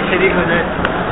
شریک ہو جائے.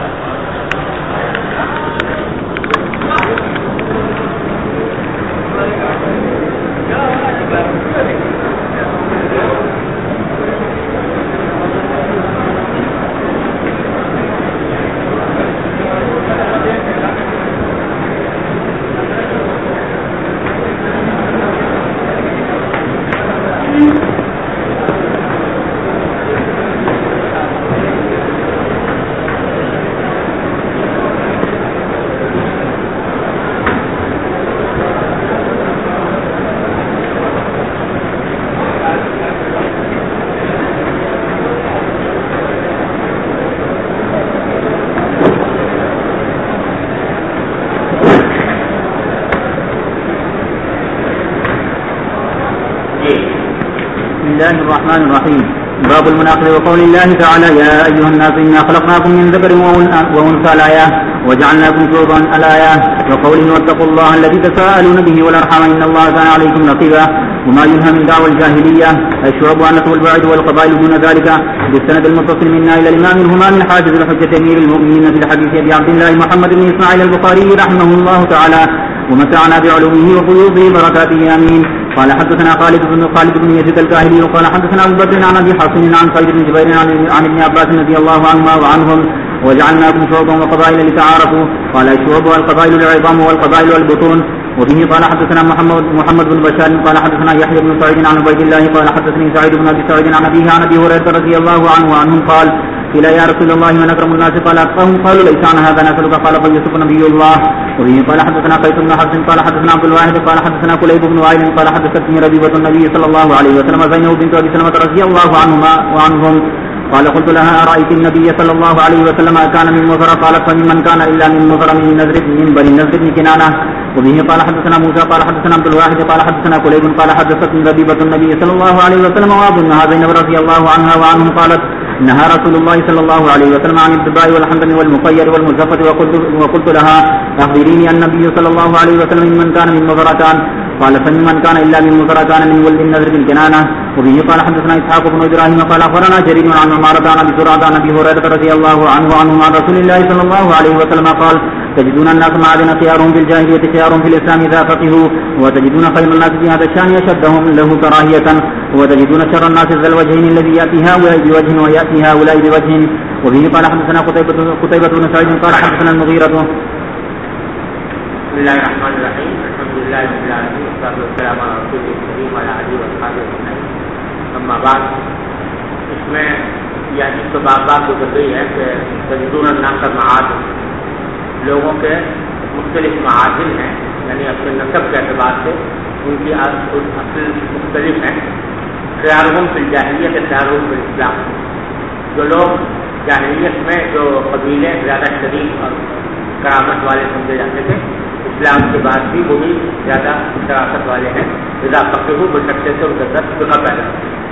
بسم الله الرحمن الرحيم. باب المناقض وقول الله تعالى يا أيها الناس إنا خلقناكم من ذكر وأنثى الآية وجعلناكم شعوبا الآية وقوله واتقوا الله الذي تساءلون به والأرحام إن الله كان عليكم رقيبا وما ينهى من دعوى الجاهلية الشعوب والنسل والبعد والقبائل دون ذلك بالسند المتصل منا إلى الإمام الهمام حاجز الحجة أمير المؤمنين في الحديث أبي عبد الله محمد بن إسماعيل البخاري رحمه الله تعالى ومتعنا بعلومه وفيوضه بركاته آمين. قال حدثنا خالد بن يزيد الكاهلي وقال حدثنا أبو بكر عن أبي حصن عن سعيد بن جبير عن ابن عباس رضي الله عنهما وعنهم وجعلناكم شعوبا وقبائل لتعارفوا. قال الشعوب والقبائل العظام والقبائل والبطون. وبه قال حدثنا محمد بن بشار قال حدثنا يحيى بن سعيد عن عبيد الله قال حدثني سعيد بن ابي سعيد عن ابيه عن ابي هريره رضي الله عنه وعنهم قال قيل يا رسول الله من اكرم الناس قال اتقاهم قالوا ليس عن هذا نسألك قال فيوسف نبي الله. وبه قال حدثنا قيس بن حفص قال حدثنا عبد الواحد قال حدثنا كليب بن وائل قال حدثتني ربيبة النبي صلى الله عليه وسلم زينب بنت ابي سلمة رضي الله عنهما وعنهم قال قلت لها أرأيت النبي صلى الله عليه وسلم كان من مضر قالت فممن كان إلا من مضر من بني النضر بن كنانة. وبه قال حدثنا موسى قال حدثنا عبد الواحد قال حدثنا كليب قال حدثتني ربيبة النبي صلى الله عليه وسلم وأظنها زينب رضي الله عنها وعنهم قالت نهى رسول الله صلى الله عليه وسلم عن الدباء والحمدم والمقير والمزفة وقلت لها أخبريني النبي صلى الله عليه وسلم ممن كان من مضرتان قال فممن كان إلا من مضرتان من ولد النذر بن كنانة. وبه قال حدثنا إسحاق بن إبراهيم قال أخبرنا جرير عن عمارة عن أبي زرعة عن أبي هريرة رضي الله عنه عن رسول الله صلى الله عليه وسلم قال تجدون الناس معادن خيارهم في الجاهلية خيارهم في الإسلام إذا فقهوا وتجدون خير الناس في هذا الشأن أشدهم له كراهية وتجدون شر الناس ذا الوجهين الذي يأتي هؤلاء بوجه ويأتي هؤلاء بوجه. وبه قال حدثنا قتيبة بن سعيد قال حدثنا المغيرة. بسم الله الرحمن الرحيم. الحمد لله رب العالمين والصلاة والسلام على رسوله الكريم وعلى آله وصحبه أجمعين. أما بعد اس میں یعنی تو بات گزر گئی ہے کہ تجدون الناس معادن لوگوں کے مختلف معادن ہیں یعنی اپنے نسب کے اعتبار سے ان کی اصل مختلف ہیں. خیارہم فی الجاہلیت خیارہم فی الاسلام جو لوگ جاہلیت میں جو قبیلے زیادہ شریف اور کرامت والے سمجھے جاتے تھے اسلام کے بعد بھی وہی زیادہ شرافت والے ہیں. رضا فقہ ہو سکتے سے ان کا درد فقہ پیدا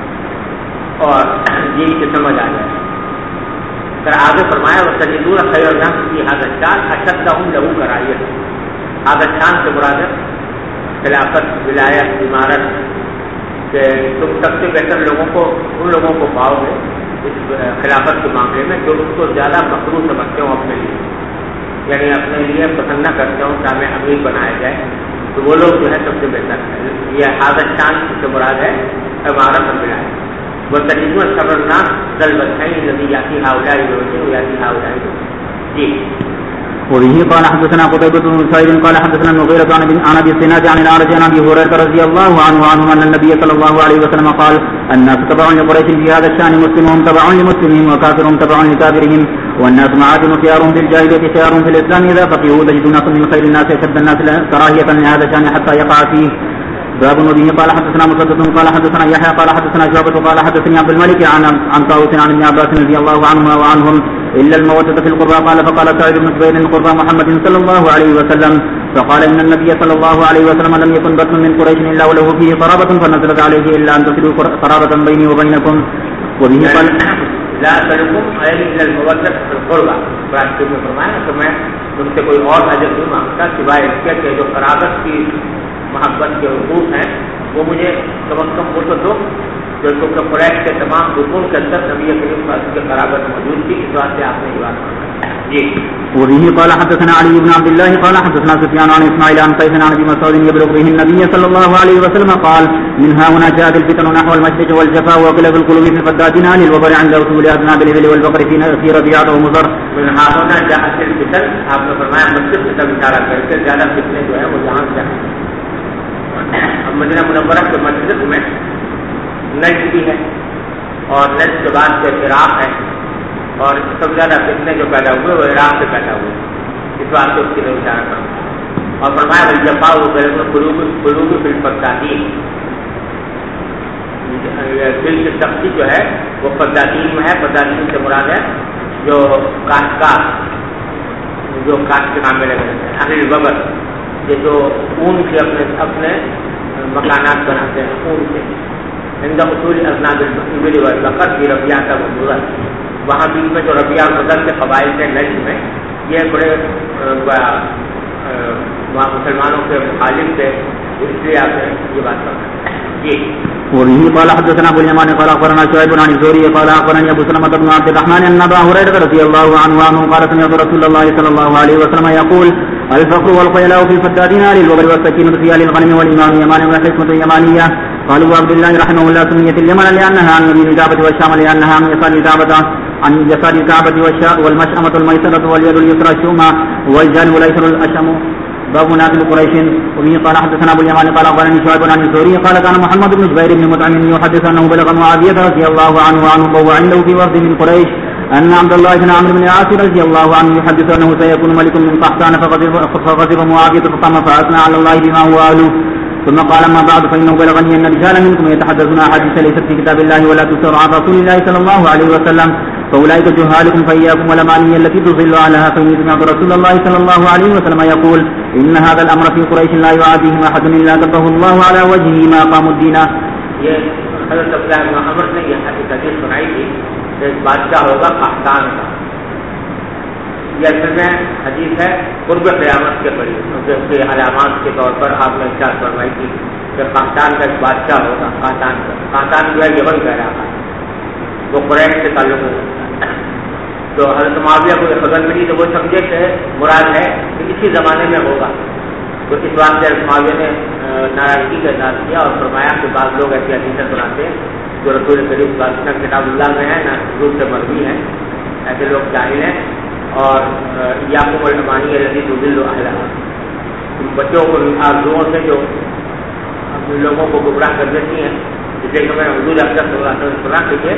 اور یہی کہ سمجھ آ جائے. پھر آگے فرمایا وہ تجدون خیر الناس فی هذا الشأن اشدهم له کراہیۃ. هذا الشأن سے مراد خلافت ولایت امارت کہ تم سب سے بہتر لوگوں کو ان لوگوں کو پاؤ گے اس خلافت کے معاملے میں جو اس کو زیادہ مکروہ سمجھتے ہوں اپنے لیے یعنی اپنے لیے پسند نہ کرتے ہوں کہ ہمیں امیر بنایا جائے تو وہ لوگ جو ہے سب سے بہتر ہے. یہ هذا الشأن سے مراد ہے امارت اور ولایت. وتجدون شر الناس ذا الوجهين الذي يأتي هؤلاء بوجه ويأتي هؤلاء بوجه. وبه قال حدثنا قتيبة بن سعيد قال حدثنا المغيرة عن أبي الزناد عن الأعرج عن أبي هريرة رضي الله عنه أن النبي صلى الله عليه وسلم قال الناس تبع لقريش في هذا الشأن مسلمهم تبع لمسلمهم وكافرهم تبع لكافرهم والناس معادن خيارهم في الجاهلية خيارهم في الإسلام إذا فقهوا تجدون من خير الناس أشد الناس كراهية لهذا الشأن حتى يقع فيه. باب وبه قال حدثنا مسدد قال حدثنا يحيى قال حدثنا شعبة قال حدثني عبد الملك عن طاووس عن ابن عباس رضي الله عنهما وعنهم إلا المودة في القربى. قال فقال سعيد بن جبير قربى محمد صلى الله عليه وسلم فقال إن النبي صلى الله عليه وسلم لم يكن بطن من قريش إلا وله فيه قرابة فنزلت عليه إلا أن تصلوا قرابة بيني وبينكم. وبه قال لا تلكم إلا المودة في القربى. فراشتے میں فرمایا کہ میں تم سے کوئی اور اجر نہیں مانگتا سوائے اس کے کہ جو قرابت کی محبت کے حقوق ہیں وہ مجھے کم از کم وہ تو دو جو کہ قریش کے تمام رکن کے اندر نبی کریم صلی اللہ علیہ وسلم کی قرابت موجود تھی، اس واسطے آپ نے یہ بات فرمائی. جی. وبه قال حدثنا علي بن عبد الله قال حدثنا سفيان عن اسماعيل عن قيس عن ابي مسعود يبلغ به النبي صلى الله عليه وسلم قال من ها هنا جاءت الفتن نحو المشرق والجفاء وقلب القلوب في الفدادين عن الوبر عند رسول اذناب الابل والبقر في ربيعه ومضر. من ها هنا جاءت الفتن، آپ نے فرمایا مشرق کی طرف اشارہ کر کے زیادہ فتنے جو ہے وہ جہاں سے ہیں. اب مدینہ منورہ کے مشرق میں نجد بھی ہے اور نجد کے بعد سے عراق ہے، اور سب زیادہ فتنے جو پیدا ہوئے وہ عراق سے پیدا ہوئے، اس واسطے اس کی طرف اشارہ کروں. اور فرمایا الجفا وہ قلوب فی الفدادین، دل کی سختی جو ہے وہ فدادین میں ہے. فدادین سے مراد ہے جو کاشتکار، جو کاشت کے نام میں لگے رہتے ہیں. اہل الببر، یہ جو اون کے اپنے مکانات بناتے ہیں اون سے. عند اصول اذناب الابل والبقر فی ربیعہ ومضر، وہاں بیچ میں جو ربیعہ اور مضر کے قبائل تھے نجد میں، یہ بڑے وہاں مسلمانوں کے مخالف تھے، اس لیے آپ نے یہ بات کرنا ہے. جی. وبه قال حدثنا ابو اليمان قال اخبرنا شعيب عن الزهري قال اخبرني ابو سلمة بن عبد الرحمن ان ابا هريرة رضي الله عنه قال سمعت رسول الله صلى الله عليه وسلم يقول الفقر والخيلاء في الفدادين للوبر والسكينة في الغنم والايمان يمان والحكمة يمانية. قالوا عبد الله رحمه الله سميت اليمن لانها عن يمين الكعبة والشام لانها عن يسار الكعبة عن يسار الكعبة والمشأمة الميسرة واليد اليسرى الشومة والجانب الايسر الاشم. باب مناقب قريش. وبه قال حدثنا ابو اليمان قال اخبرني شعيب عن الزهري قال كان محمد بن زبير بن مطعم يحدث انه بلغ معاوية رضي الله عنه وعنده في وفد من قريش ان عبد الله بن عمرو بن العاص رضي الله عنه يحدث انه سيكون ملك من قحطان فغضب معاوية فقام فاثنى على الله بما هو اهله. ثم قال ما بعد فانه بلغني ان رجالا منكم يتحدثون احاديث ليست في كتاب الله ولا تسر عن رسول الله صلى الله عليه وسلم فاولئك جهالكم فاياكم والاماني التي تضل عنها. فاني سمعت رسول الله صلى الله عليه وسلم يقول ان هذا الامر في قريش لا يعاديه احد الا كبه الله على وجهه ما قام الدين. یہ حضرت عبداللہ بن عمر نے یہ حدیث سنائی تھی کہ ایک بادشاہ ہوگا قحطان کا. یہ اصل میں حدیث ہے قرب قیامت کے قریب، کیونکہ اس کے علامات کے طور پر آپ نے ارشاد فرمائی تھی کہ قحطان کا ایک بادشاہ ہوگا. قحطان جو ہے یمن کا علاقہ، وہ قریش سے تعلق ہے. تو حضرت معاویہ کو یہ خبر ملی تو وہ سمجھے کہ مراد ہے کہ اسی زمانے میں ہوگا. تو اس بات سے حضرت معاویہ نے ناراضگی کا اظہار کیا اور فرمایا کہ بعض لوگ ایسی حدیثیں سناتے ہیں جو رسول کریم صلی اللہ علیہ وسلم کتاب اللہ میں ہے، نہ رسول سے مروی ہے. ایسے لوگ جاہل ہیں. اور یعقوب الامانی الذی تضل اہلھا، بچوں کو آرزوؤں سے جو لوگوں کو گمراہ کر دیتی ہیں. اس لیے کہ میں حضور اکرم صلی اللہ علیہ وسلم سنا کہ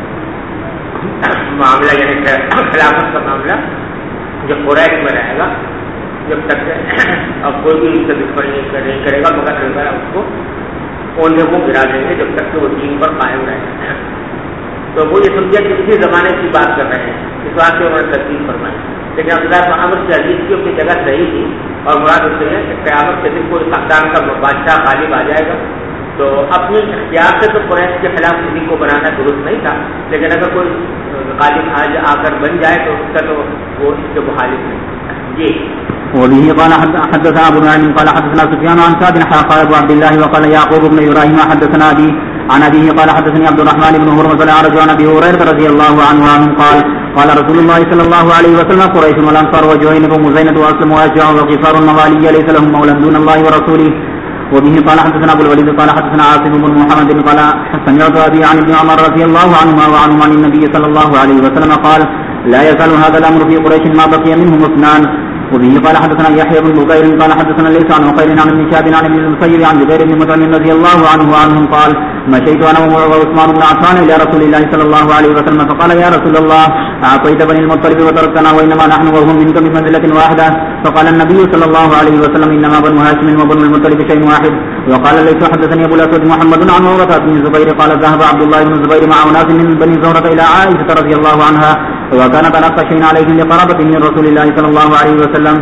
معاملہ یعنی خلافت کا معاملہ جو قریش میں رہے گا جب تک اب کوئی بھی اس سے دشمنی نہیں کرے گا، مگر اللہ اس کو اوندھے کو گرا دیں گے جب تک کہ وہ دین پر قائم رہے گا. تو وہ یہ سمجھے کہ اسی زمانے کی بات کر رہے ہیں، اس بات سے انہوں نے ترتیب فرمائی. لیکن عبداللہ بن عمر کی حدیث کی اپنی جگہ صحیح تھی، اور مراد اس سے ہے کہ قیامت کے دن کوئی خاندان کا بادشاہ غالب آ جائے گا. تو اپنی اختیار سے تو قریش کے خلاف کسی کو بنانا درست نہیں تھا، لیکن اگر کوئی غالب آج آ کر بن جائے تو اس کا تو وہ اس کے مخالف نہیں. جی. وبه قال حدثنا ابو نعيم قال حدثنا سفيان عن سعد قال ابو عبد الله وقال يعقوب بن ابراهيم حدثنا ابي عن ابيه قال حدثني عبد الرحمن بن هرمز الأعرج عن ابي هريرة رضي الله عنه قال قال رسول الله صلى الله عليه وسلم قريش والانصار وجهينة ومزينة واسلم واشجع وغفار النوالي ليس لهم مولى دون الله ورسوله. وبه قال حدثنا ابو الوليد قال حدثنا عاصم بن محمد قال سمعت ابي عن ابن عمر رضي الله عنهما وعنهم عن النبي صلى الله عليه وسلم قال لا يزال هذا الامر في قريش ما بقي منهم اثنان. وبه قال حدثنا يحيى بن بكير قال حدثنا ليس عن عقيل عن ابن شهاب عن ابن المسيب عن جبير بن مطعم رضي الله عنه وعنهم قال مشيت انا وعثمان بن عفان الى رسول الله صلى الله عليه وسلم فقال يا رسول الله اعطيت بني المطلب وتركتنا وانما نحن وهم منك بمنزلة واحدة. فقال النبي صلى الله عليه وسلم انما بنو هاشم وبنو المطلب شيء واحد. وقال ليس حدثني ابو الاسود محمد عن عروة بن الزبير قال ذهب عبد الله بن الزبير مع اناس من بني زهرة الى عائشة رضي الله عنها وكانت انقى شيء عليهم لقرابة من رسول الله صلى الله عليه وسلم.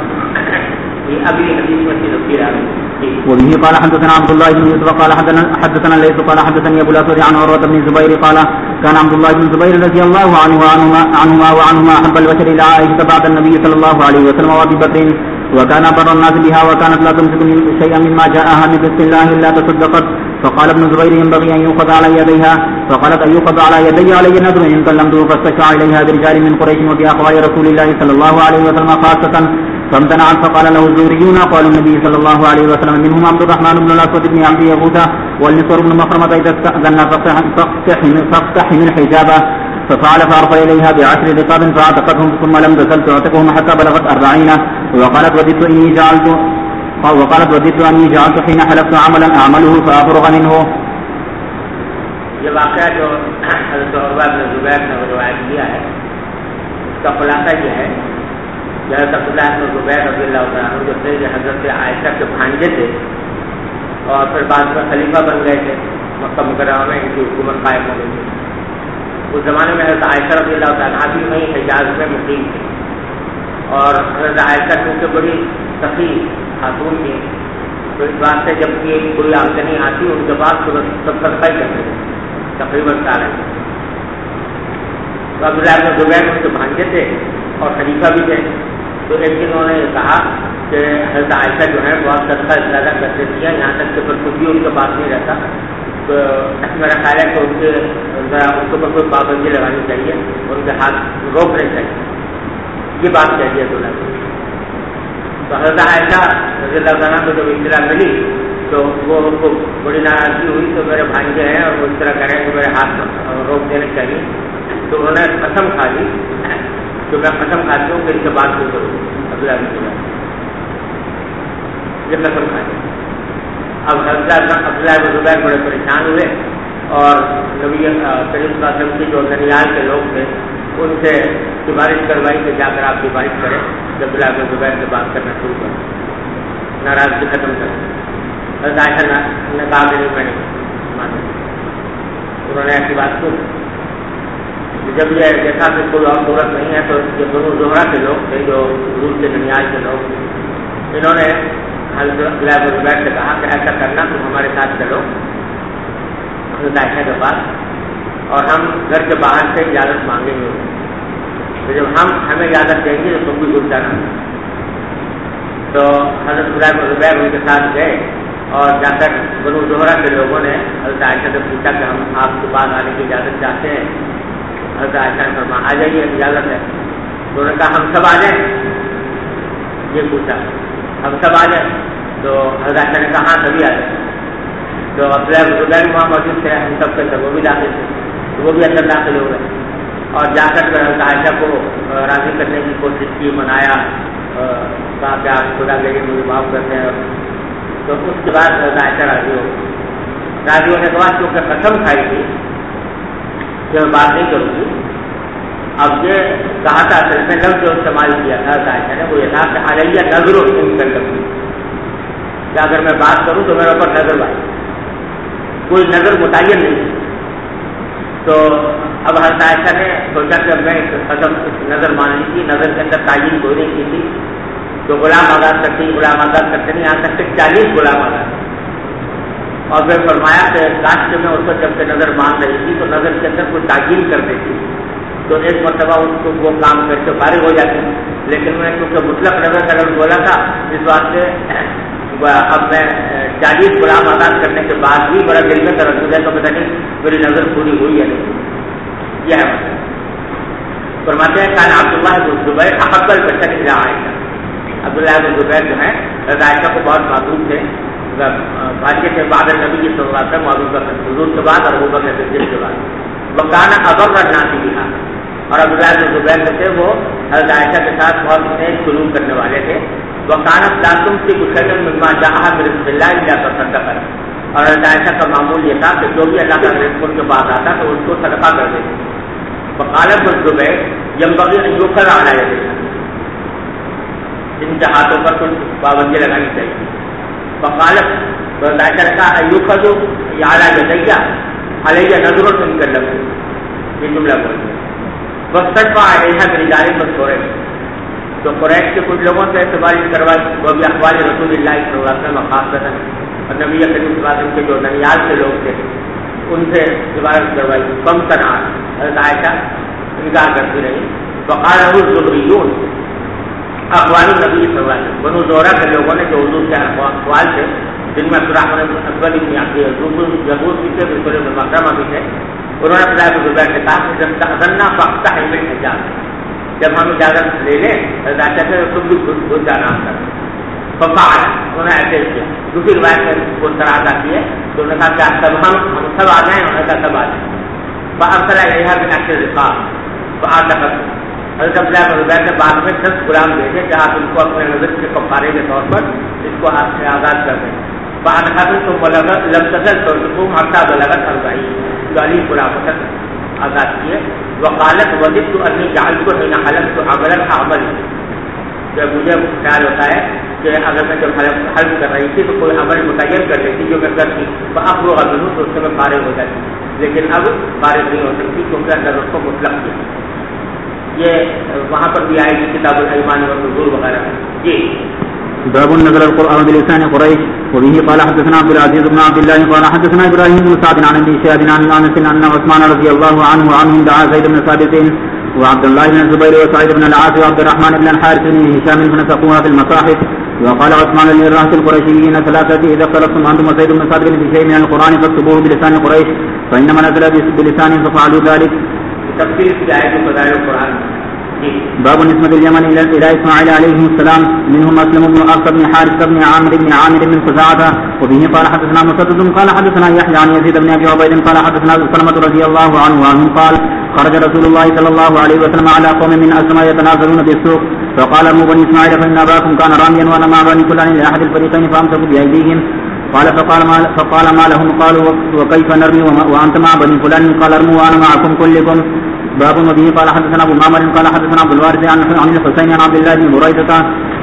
وبه قال حدثنا عبد الله بن يوسف قال حدثنا ليس قال حدثني ابو الاسود عن عروة بن الزبير قال كان عبد الله بن الزبير رضي الله عنه وعنهما احب البشر الى عائشة بعد النبي صلى الله عليه وسلم وابي بكر وكان بر الناس بها وكانت لا تمسك شيئا مما جاءها من بسم الله الا تصدقت فقال ابن الزبير ينبغي أن يؤخذ على يديها. فقالت أن يؤخذ على يدي علي نذر إن كلمته فاستشفع إليها برجال من قريش وفي أقوال رسول الله صلى الله عليه وسلم خاصة فامتنعت. فقال له الزهريون قال النبي صلى الله عليه وسلم منهم عبد الرحمن بن الأسود بن عبد يغوث والمسور بن مخرمة إذا استأذن فاقتحم الحجاب. ففعل فأرسل إليها ب10 رقاب فاعتقتهم ثم لم تزل تعتقهم حتى بلغت 40. وقالت وددت أني جعلت حين حلفت عملا أعمله فأفرغ منه. یہ واقعہ جو حضرت عروہ بن زبیر نے روایت کیا ہے اس کا خلاصہ یہ ہے کہ حضرت عبداللہ بن زبیر رضی اللہ عنہ جو تھے یہ حضرت عائشہ کے بھانجے تھے اور پھر بعد میں خلیفہ بن گئے تھے مکہ مکرمہ میں ان کی حکومت قائم ہو گئی تھی. اس زمانے میں حضرت عائشہ رضی اللہ عنہ بھی وہیں حجاز میں مقیم تھی اور حضرت عائشہ کیونکہ بڑی سخی خاتون تھی تو اس بات سے جب یہ کوئی آمدنی آتی ان کے بعد سب صدقہ ہی کرتے تھے تقریباً سارے. تو عبداللہ بن زبیر ان کے بھانجے تھے اور خلیفہ بھی تھے. تو ایک دن انہوں نے یہ کہا کہ حضرت عائشہ جو ہے بہت صدقہ زیادہ کرتے تھے یہاں تک کہ کچھ بھی ان کے پاس نہیں رہتا. تو میرا خیال ہے کہ ان کے اوپر کوئی پابندی لگانی چاہیے ان کے ہاتھ روکنے چاہیے. یہ بات چاہیے تو حضرت عائشہ رضی اللہ عنہ کو جب اطلاع ملی تو وہ ان کو بڑی ناراضگی ہوئی. تو میرے بھانجے ہیں اور وہ اس طرح کریں کہ میرے ہاتھ روک دینے چاہیے. تو انہوں نے قسم کھا لی تو میں قسم کھاتی ہوں کہ ان سے بات نہیں کروں. عبداللہ بن زبیر یہ قسم کھا لی. اب عبداللہ بن زبیر بڑے پریشان ہوئے اور نبی کریم صلی اللہ علیہ وسلم کے جو ننیال کے لوگ تھے ان سے سفارش کروائی کہ جا کر آپ سفارش کریں کہ عبداللہ بن زبیر سے بات کرنا شروع کریں ناراضگی ختم کریں. حضرت عائشہ نے کہا کہ نہیں میں نہیں مانا. انہوں نے ایسی بات کی. جب یہ دیکھا کہ کوئی اور صورت نہیں ہے تو یہ بنو زہرہ کے لوگ تھے جو روس کے ننیال کے لوگ تھے انہوں نے حضرت عبداللہ بن زبیر سے کہا کہ ایسا کرنا تم ہمارے ساتھ چلو حضرت عائشہ کے پاس اور ہم گھر کے باہر سے اجازت مانگیں گے. تو جب ہمیں اجازت دیں گے تو تم بھی گھر جانا. تو حضرت عبداللہ بن زبیر ان کے ساتھ گئے اور جا کر بنو زہرہ کے لوگوں نے حضرت عائشہ سے پوچھا کہ ہم آپ کے پاس آنے کی اجازت چاہتے ہیں. حضرت عائشہ نے فرمایا آ جائیے اجازت ہے. تو انہوں نے کہا ہم سب آ جائیں. یہ پوچھا ہم سب آ جائیں. تو حضرت عائشہ نے کہا ہاں سبھی آ جائیں. تو عبداللہ بن زبیر وہاں موجود تھے ہم سب کے سب وہ بھی داخل تھے تو وہ بھی اندر داخل ہو گئے اور جا کر حضرت عائشہ کو راضی کرنے کی کوشش کی منایا کہا کہ آپ خدا کے لیے مجھے معاف کرتے ہیں. تو اس کے بعد حضرت عائشہ راضی ہو گئی. راضی ہونے کے بعد کیونکہ قسم کھائی تھی کہ میں بات نہیں کروں گی. اب یہ کہا تھا اصل میں لفظ جو استعمال کیا تھا حضرت عائشہ نے وہ یہ تھا کہ علیہ نظر و کہ اگر میں بات کروں تو میرے اوپر نظر آئی. کوئی نظر متعین نہیں. تو اب حضرت عائشہ نے سوچا کہ میں قدم نظر مان لی تھی. نظر کے اندر تعین کوئی نہیں کی تھی تو غلام آزاد کرتے نہیں یہاں تک کہ 40 غلام آزاد. اور پھر فرمایا کہ کاش کے میں اس کو جب سے نظر مان رہی تھی تو نظر کے اندر کوئی تعین کر دیتی تو ایک مرتبہ ان کو وہ کام کر کے فارغ ہو جاتی. لیکن میں کیونکہ مطلق نظر کا لفظ بولا تھا اس بات سے اب میں 40 غلام آزاد کرنے کے بعد بھی بڑا دل میں تردد ہے تو پتہ نہیں میری نظر پوری ہوئی ہے نہیں. یہ ہے مطلب. فرماتے ہیں کان عبداللہ بن زبیر احب البشر الی عائشہ. عبداللہ بن زبیر جو ہے حضرت عائشہ کو بہت محبوب تھے. بھائی تھے بعد نبی صلی اللہ علیہ وسلم ابوبکر حضور کے بعد اور ابوبکر صدیق کے بعد. وکان ابر الناس بها. اور عبداللہ بن زبیر تھے وہ حضرت عائشہ کے ساتھ بہت نیک سلوک کرنے والے تھے. وکانت لا تمسك شيئا مما جاءها برزق الله الا تصدق. اور حضرت عائشہ کا معمول یہ تھا کہ جو بھی اللہ کا رزق ان کے پاس آتا تو اس کو صدقہ کر دیتے. وقال ابن زبیر ينبغي ان يؤخذ على يديه. ان کے ہاتھوں پر کچھ پابندی لگانی چاہیے. وقال حضرت عائشہ نے کہا يؤخذ على يديه علي نظر ان كلم. یہ جملہ بولی. واستشفع عليها برجال مذكورين. تو قریش کے کچھ لوگوں سے سفارش کروائی وہ بھی اقوال رسول اللہ صلی اللہ علیہ وسلم خاص اور نبی کریم صلی اللہ علیہ وسلم کے جو ننیال کے لوگ تھے ان سے سفارش کروائی. کم تنہا حضرت عائشہ انکار کرتی رہی. وقال الزہریون اقوال نبی صلی اللہ علیہ وسلم. بنو زہرہ کے لوگوں نے جو حضور کے اقوال تھے جن میں عبدالرحمن اکبر بھی آتے ضبور بھی تھے بالکل مکرمہ بھی تھے. انہوں نے عبداللہ بن زبیر سے کہا کہ اذنا فافتح الحجاب، جب ہم اجازت لے لیں کہتے ہیں تم بھی خود جانا کر. ففعل، انہوں نے ایسے کیا. دوسری روایت میں وہ سراحت آتی ہے تو انہوں نے کہا کہ سب ہم سب آ جائیں، انہوں نے کہا سب آ جائیں. فارسل الیہا بنحر الرقاب فاعتقت، حضرت عبداللہ بن زبیر نے بعد میں 10 غلام بھیجے کہ آپ ان کو اپنے نظر کے کفارے کے طور پر اس کو ہاتھ سے آزاد کر دیں. فاعتقتم لم تزل تعتقهم حتى بلغت 40، 40 غلام تک آزاد کیے. وقالت وددت انی جعلت حين حلفت عملا اعمل، جب مجھے خیال ہوتا ہے کہ اگر میں جب حلف کر رہی تھی تو کوئی عمل متعین کر لیتی جو میں کرتی فاخرج منه، تو اس سے میں فارغ ہو جاتی، لیکن اب فارغ نہیں ہو سکتی کیونکہ اندر اس کو مطلق کیا. یہ وہاں پر بھی آئے گی کتاب الایمان والنذور وغیرہ. جی باب نزل القرآن بلسان قريش وبه قال حدثنا عبد العزيز بن عبد الله قال حدثنا ابراهيم بن سعد عن ابي شهاب عن انس ان عثمان رضي الله عنه وعنهم دعا زيد بن ثابت وعبد الله بن الزبير وسعيد بن العاص وعبد الرحمن بن الحارث بن هشام فنسقوها في المصاحف. وقال عثمان للرهط القرشيين ثلاثة إذا اختلفتم أنتم وزيد بن ثابت بشيء من القرآن فاكتبوه بلسان قريش فإنما نزل بلسان ففعلوا ذلك. تفسیر کی آیت فضائل القرآن. باب نسبة اليمن إلى إسماعيل عليه السلام منهم أسلم بن أخ بن حارث بن عامر بن عامر بن خزاعة وبه قال حدثنا مسدد قال حدثنا يحيى عن يزيد بن أبي عبيد قال حدثنا سلمة رضي الله عنه قال خرج رسول الله صلى الله عليه وسلم على قوم من أسلم يتنازلون في السوق فقال ارموا بني إسماعيل فإن أباكم كان راميا وأنا مع بني فلان لأحد الفريقين فأمسكوا بأيديهم. قال فقال ما لهم قالوا وكيف نرمي وأنت مع بني فلان قال ارموا وأنا معكم كلكم. باب وبه قال حدثنا ابو معمر قال حدثنا عبد الوارث عن الحسين عن عبد الله بن بريدة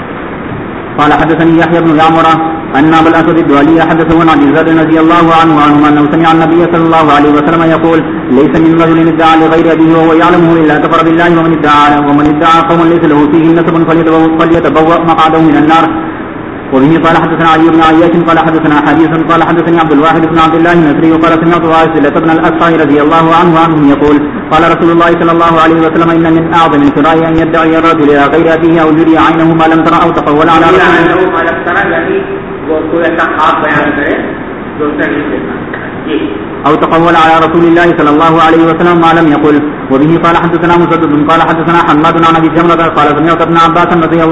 قال حدثني يحيى بن يعمر ان ابا الاسود الدولي حدثه عن زيد رضي الله عنه انه سمع النبي صلى الله عليه وسلم يقول ليس من رجل ادعى لغير ابيه وهو يعلمه الا كفر بالله ومن ادعى قوما ليس له فيه نسب فليتبوأ مقعده من النار. وبه قال حدثنا علي بن عياش قال حدثنا حديث قال حدثني عبد الواحد بن عبد الله النصري وقال سمعت واصلة بن الأسقع رضي الله عنهم يقول قال رسول الله صلى الله عليه وسلم إن من أعظم الفراء أن يدعي الرجل إلى غير أبيه أو يري عينه ما لم ترى أو تقول على رسول ما لم ترى، يعني وہ کوئی ایسا خواب بیان کرے جو اسے نہیں دیکھا. أو تقول على رسول الله صلى الله عليه وسلم ما لم يقل. وبه قال حدثنا مسدد قال حدثنا حماد عن أبي جمرة قال سمعت ابن عباس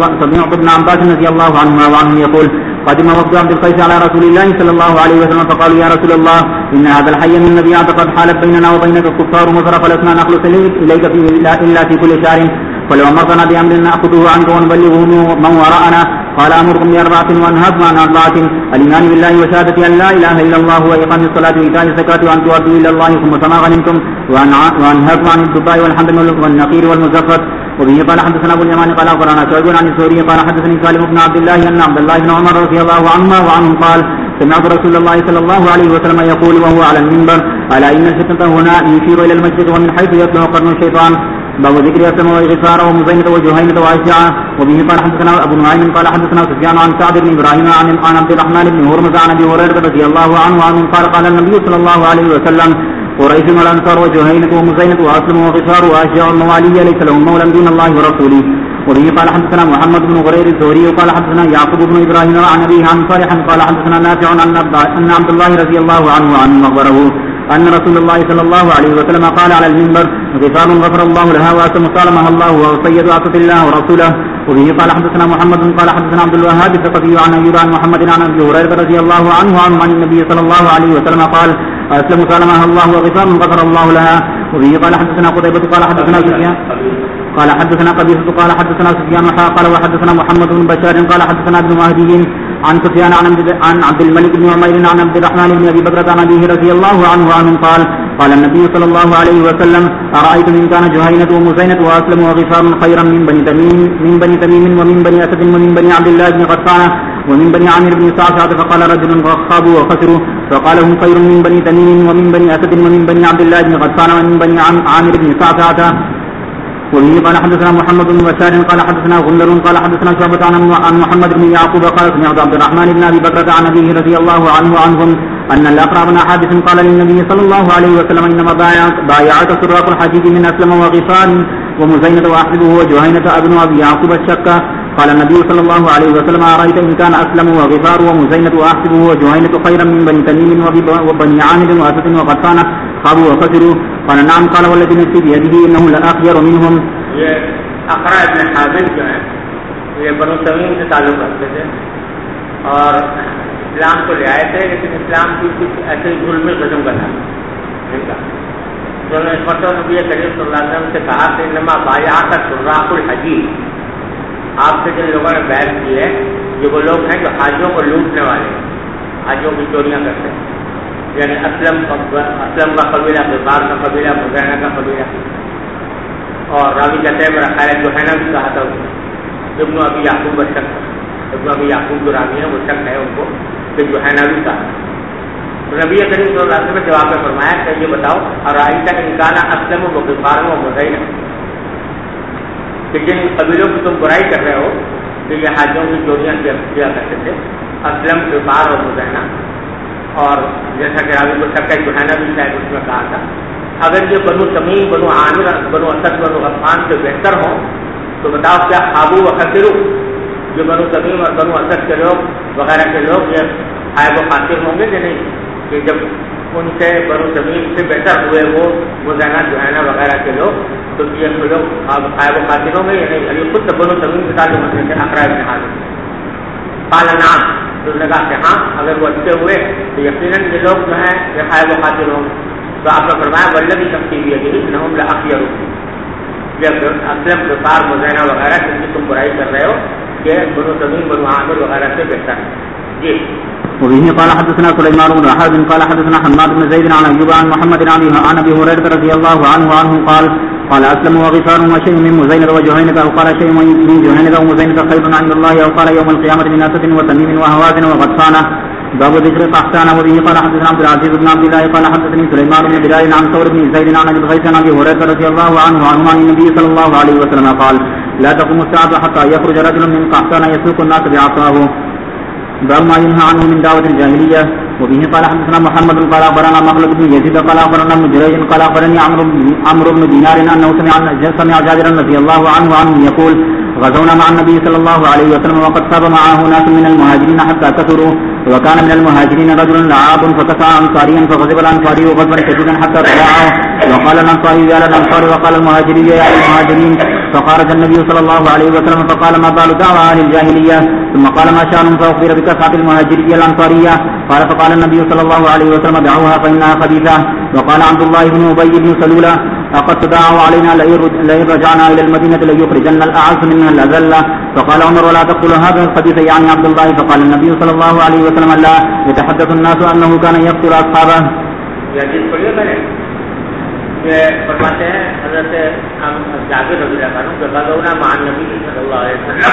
رضي الله عنهما وعنهم يقول قدم وفد عبد القيس على رسول الله صلى الله عليه وسلم فقالوا يا رسول الله إن هذا الحي من الذي قد حالت بيننا وبينك الكفار مزرف فلسنا نخلص إليك إلا في كل شهر فلو أمرتنا بأمر نأخذه عنك ونبلغه من وراءنا. قال أمركم ب4 وأنهاكم عن 4 الإيمان بالله وشهادة أن لا إله إلا الله وإقام الصلاة وإيتاء الزكاة وأن تؤدوا إلى الله ثم ما غنمتم وأنهاكم عن الدباء والحنظل والنقير والمزفت. وبه قال حدثنا أبو اليمان قال أخبرنا شعيب عن الزهري قال حدثني سالم بن عبد الله أن عبد الله بن عمر رضي الله عنهما وعنهم قال سمعت رسول الله صلى الله عليه وسلم يقول وهو على المنبر ألا إن الفتنة هنا يشير إلى المسجد ومن حيث يطلع قرن الشيطان. باب ذكر أسلم وغفار ومزينة وجهينة وأشجعة. وبه قال حدثنا أبو نعيم قال حدثنا سفيان عن سعد بن إبراهيم عن عبد الرحمن بن هرمز عن أبي هريرة رضي الله عنه قال قال النبي صلى الله عليه وسلم قريش والأنصار وجهينة ومزينة وأسلم وغفار وأشجع الموالي ليس لهم مولى دون الله ورسوله. وبه قال حدثنا محمد بن غرير الزهري قال حدثنا يعقوب بن إبراهيم عن أبيه عن صالح قال حدثنا نافع أن عبد الله رضي الله عنه أخبره أن رسول الله صلى الله عليه وسلم قال على المنبر غفار غفر الله لها وأسلم صالمها الله وصيد عصت الله ورسوله. وبه قال حدثنا محمد قال حدثنا عبد الوهاب الثقفي عن أيوب عن محمد عن أبي هريرة رضي الله عنه عن النبي صلى الله عليه وسلم قال أسلم صالمها الله وغفار غفر الله لها. وبه قال حدثنا قتيبة قال حدثنا سفيان قال حدثنا قبيصة قال حدثنا سفيان قال وحدثنا محمد بن بشار قال حدثنا ابن مهدي عن سفيان عن عبد الملك بن عمير عن عبد الرحمن بن أبي بكرة عن أبيه رضي الله عنه قال قال النبي صلى الله عليه وسلم أرأيتم إن كان جهينة ومزينة وأسلم وغفار خيرا من بني تميم ومن بني أسد ومن بني عبد الله بن غطفان ومن بني عامر بن سعسعة. فقال رجل خابوا وخسروا فقال هم خير من بني تميم ومن بني أسد ومن بني عبد الله بن غطفان ومن بني عامر بن سعسعة. وبه قال حدثنا محمد بن بشار قال حدثنا غندر قال حدثنا شعبة عن محمد بن يعقوب قال سمعت عبد الرحمن بن أبي بكرة عن أبيه رضي الله عنهم أن الأقرع بن حابس قال للنبي صلى الله عليه وسلم إنما بايعك سراق الحجيج من أسلم وغفار ومزينة وأحبه وجهينة ابن أبي يعقوب الشك قال النبي صلى الله عليه وسلم أرأيت إن كان أسلم وغفار ومزينة وأحسبه وجهينة خيرا من بني تميم وبني عامر وأسد وغطفان خابوا وخسروا؟ قال نعم. قال والذي نفسي بيده إنه لأخير منهم. یہ اقرا ابن حابس جو ہے یہ بنو تمیم سے تعلق رکھتے تھے اور اسلام کو لے آئے تھے، لیکن اسلام کی کچھ ایسے ظلم قسم کا تھا ان کا. انہوں نے اس مرتبہ نبی کریم صلی اللہ علیہ وسلم سے کہا کہ انما بایعۃ سراق الحجیج، آپ سے جن لوگوں نے بیعت کی ہے یہ وہ لوگ ہیں جو حاجیوں کو لوٹنے والے ہیں، حاجیوں کی چوریاں کرتے ہیں. یعنی اسلم کا قبیلہ، غفار کا قبیلہ، مزینہ کا قبیلہ. اور راوی کہتے ہیں میرا خیال ہے جوہینہ بھی کہا تھا اس نے. ابن ابی یعقوب کا شک ہے، ابن ابی یعقوب جو راوی ہیں وہ شک ہے ان کو کہ جوہینہ بھی کہا. تو نبی کریم صلی اللہ علیہ وسلم نے جواب میں فرمایا کہ یہ بتاؤ ارائیت ان کان اسلم و غفار و مزینہ، کہ جن قبیلوں کی تم برائی کر رہے ہو کہ یہ حاجیوں کی چوریاں کیا کرتے تھے، اسلم، غفار اور مزینہ. اور جیسا کہ راوی کو شک ہے جوہینہ بھی شاید اس میں کہا تھا. اگر یہ بنو تمیم، بنو عامر، بنو اسد، بنو غطفان سے بہتر ہوں تو بتاؤ کیا خابو و خسرو، جو بنو تمیم اور بنو اسد کے لوگ وغیرہ کے لوگ یہ خائب و خاسر ہوں گے کہ نہیں؟ کہ جب ان سے بنو تمیم سے بہتر ہوئے وہ مزینہ جوہینہ وغیرہ کے لوگ تو یہ لوگ خائب و خاسر ہوں گے یا نہیں؟ یعنی خود بنو تمیم کے ساتھ مسئلے سے اقرا ابن حابس. قال نعم، تو نے کہا کہ ہاں اگر وہ اچھے ہوئے تو یقیناً یہ لوگ جو ہیں یہ خائب و خاسر ہوں گے. تو آپ نے فرمایا والذی نفسی بیدہ انہم لأخیرون، جب اسلم، غفار، مزینہ وغیرہ جن کی تم برائی کر رہے ہو کہ بنو تمیم، بنو عامر وغیرہ سے بہتر ہے. جی. وبه قال حدثنا سليمان بن حرب قال حدثنا حماد بن زيد عن أيوب عن محمد عن أبي هريرة رضي الله عنه قال أسلم وغفار وشيء من مزينة وجهينة، أو قال شيء من جهينة ومزينة خير عند الله، أو قال يوم القيامة من أسد وتميم وهوازن وغطفان. باب ذكر قحطان. وبه قال حدثنا عبد العزيز بن عبد الله قال حدثني سليمان بن بلال عن ثور بن زيد عن ابي الغيث عن ابي هريره رضي الله عنه عن النبي صلى الله عليه وسلم قال لا تقوم الساعه حتى يخرج رجل من قحطان يسوق الناس بعصاه. باب ما ينهى عنه من دعوه الجاهليه. وبه قال حدثنا محمد قال اخبرنا مخلد بن يزيد قال اخبرنا ابن جريج قال اخبرني عمرو بن دينار انه سمع جابر رضي الله عنه يقول غزونا مع النبي صلى الله عليه وسلم وقد صاب معه ناس من المهاجرين حتى كثروا، وكان من المهاجرين رجل لعاب فكسى انصاريا فغضب الانصاري غضبا شديدا حتى تباعه، وقال الانصاري يا للانصار وقال المهاجري يا للمهاجرين. فخرج النبي صلى الله عليه وسلم فقال ما بال دعوى اهل الجاهليه، ثم قال ما شان فاخبر بكسرة المهاجريه الانصاريه. قال فقال النبي صلى الله عليه وسلم دعوها فانها خبيثه. وقال عبد الله بن ابي بن سلول لقد تداعوا علينا لئن رجعنا الى المدينه ليخرجن الاعز منها الاذل. فقال عمر ولا تقول هذا الخبيث يعني عبد الله. فقال النبي صلى الله عليه وسلم لا يتحدث الناس انه كان يقتل اصحابه. یہ فرماتے ہیں حضرت جابر رضی اللہ عنہ کہ غزونا مع النبی صلی اللہ علیہ وسلم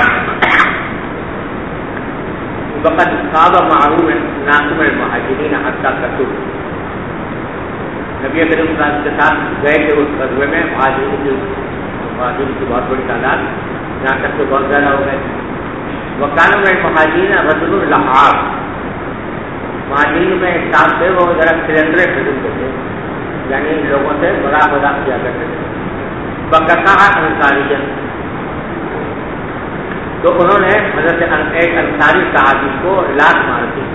وقد صاب معه ناس من المهاجرين حتى كثروا. نبی کریم صلی اللہ علیہ وسلم کے ساتھ گئے تھے اس غزوے میں، مہاجرین کی بہت بڑی تعداد، یہاں تک کہ بہت زیادہ ہو گئے. وکان من المهاجرين رجل لعاب، مہاجرین میں ایک صاحب تھے وہ ذرا سلنڈر قسم کے تھے، یعنی لوگوں سے مذاق کیا کرتے تھے. بکسا انصاری، تو انہوں نے حضرت ایک انصاری صحابی کو لات مار دی.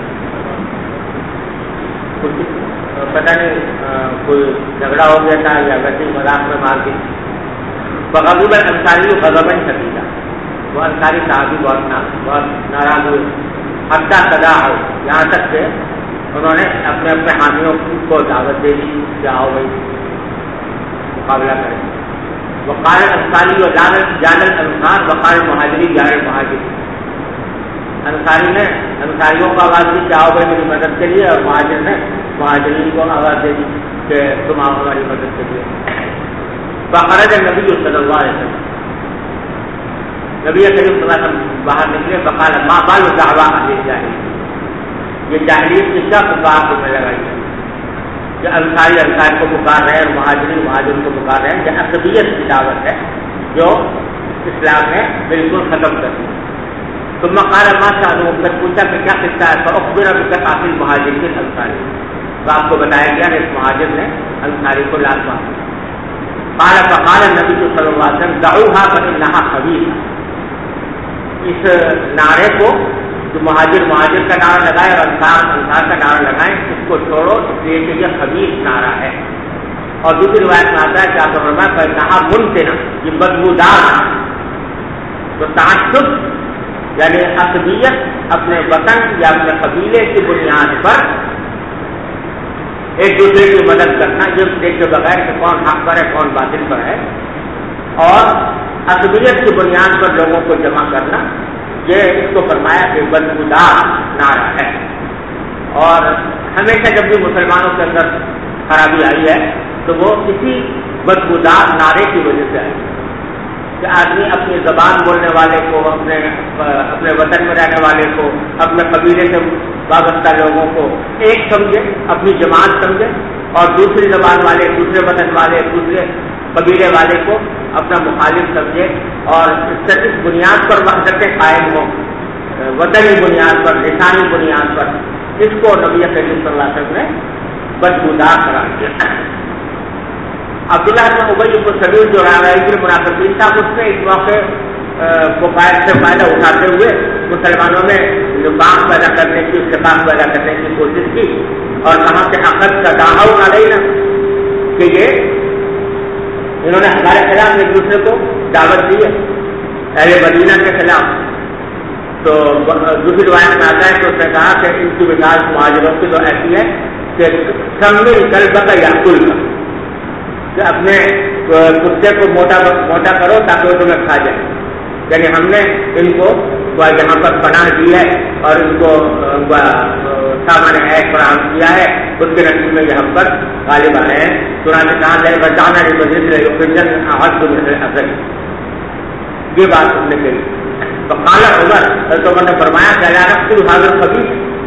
پتہ نہیں کوئی جھگڑا ہو گیا تھا یا ویسے ہی مذاق میں مار دی. بغضب انصاری غضبا شدیدا، وہ انصاری صحابی بہت ناراض ہوئے. حتی تداعوا، یہاں تک کہ انہوں نے اپنے حامیوں کو دعوت دے دی کہ آؤ بھائی مقابلہ کریں. وقال الانصاری وجعل الانصار وقال المهاجری جعل المهاجر، انصاری نے انصاریوں کو آواز دی کہ آؤ بھائی میری مدد کے لیے، اور مہاجر نے مہاجرین کو آواز دے دی کہ تم آؤ ہماری مدد کے لیے. فخرج النبی صلی اللہ علیہ وسلم، نبی کریم صلی اللہ علیہ وسلم باہر نکلے. فقال ما بال دعوى اهل الجاہلیہ، یہ جاہلیت کی کیا پکار تمہیں لگائی ہے کہ انصاری کو پکار رہے ہیں اور مہاجرین کو پکار رہے ہیں، کہ عصبیت کی دعوت ہے جو اسلام نے بالکل ختم کر دی. ثم قال ما شأنهم، پھر پوچھا کہ کیا قصہ ہے. فأخبر بقتل المهاجرين الانصاری، تو آپ کو بتایا گیا کہ اس مہاجر نے انصاری کو لات مار دی. قال فقال النبي صلی اللہ علیہ وسلم دعوها فإنها خبيثة، اس نعرے کو جو مہاجر کا نعرہ لگائے اور انصار کا نعرہ لگائیں، اس کو چھوڑو، اس لیے کہ یہ خبیث نعرہ ہے۔ اور دوسری روایت میں آتا ہے کہ آپ کو کہا منتنا، یہ بدبودار، تو تعصب یعنی عصبیت اپنے وطن یا اپنے قبیلے کی بنیاد پر ایک دوسرے کی مدد کرنا، یہ دیکھ کے بغیر کہ کون حق پر ہے کون باطل پر ہے، اور عصبیت کی بنیاد پر لوگوں کو جمع کرنا، یہ اس کو فرمایا کہ بدبودار نعرہ ہے۔ اور ہمیشہ جب بھی مسلمانوں کے اندر خرابی آئی ہے تو وہ کسی بدبودار نعرے کی وجہ سے آئی کہ آدمی اپنی زبان بولنے والے کو، اپنے وطن میں رہنے والے کو، اپنے قبیلے سے وابستہ لوگوں کو ایک سمجھے، اپنی جماعت سمجھے، اور دوسری زبان والے، دوسرے وطن والے، دوسرے قبیلے والے کو اپنا مخالف سمجھے، اور اس بنیاد پر وحدتیں قائم ہوں، وطنی بنیاد پر، لسانی بنیاد پر، اس کو نبی کریم صلی اللہ علیہ وسلم نے بدبودار قرار دیا۔ عبداللہ بن ابی بن سلول جو منافقین تھا، اس نے اس موقع کو سے فائدہ اٹھاتے ہوئے مسلمانوں میں نفاق پیدا کرنے کی، اتفاق پیدا کرنے کی کوشش کی، اور کہا کہ عقد کا داؤ نہ رہی نا کہ انہوں نے ہمارے خلاف ایک دوسرے کو دعوت دی ہے، اہل مدینہ کے خلاف۔ تو دوسری روایت میں آتا ہے کہ اس نے کہا کہ ان کی مثال مہاجروں کی تو ایسی ہے کہ سمجھ کل بکا یا کل کا، کہ اپنے کتے کو موٹا کرو تاکہ وہ تمہیں کھا جائے، یعنی ہم نے ان کو یہاں پر پناہ دی ہے اور ان کو سامان ایک فراہم کیا ہے، اس کے نتیجے میں یہ ہم پر غالب آئے ہیں۔ چنانچہ کہا جائے بچانا نہیں مجھے اثر، یہ بات ہم نے کہی۔ تو قال عمر نے فرمایا کہ اللہ نقص حاضر کبھی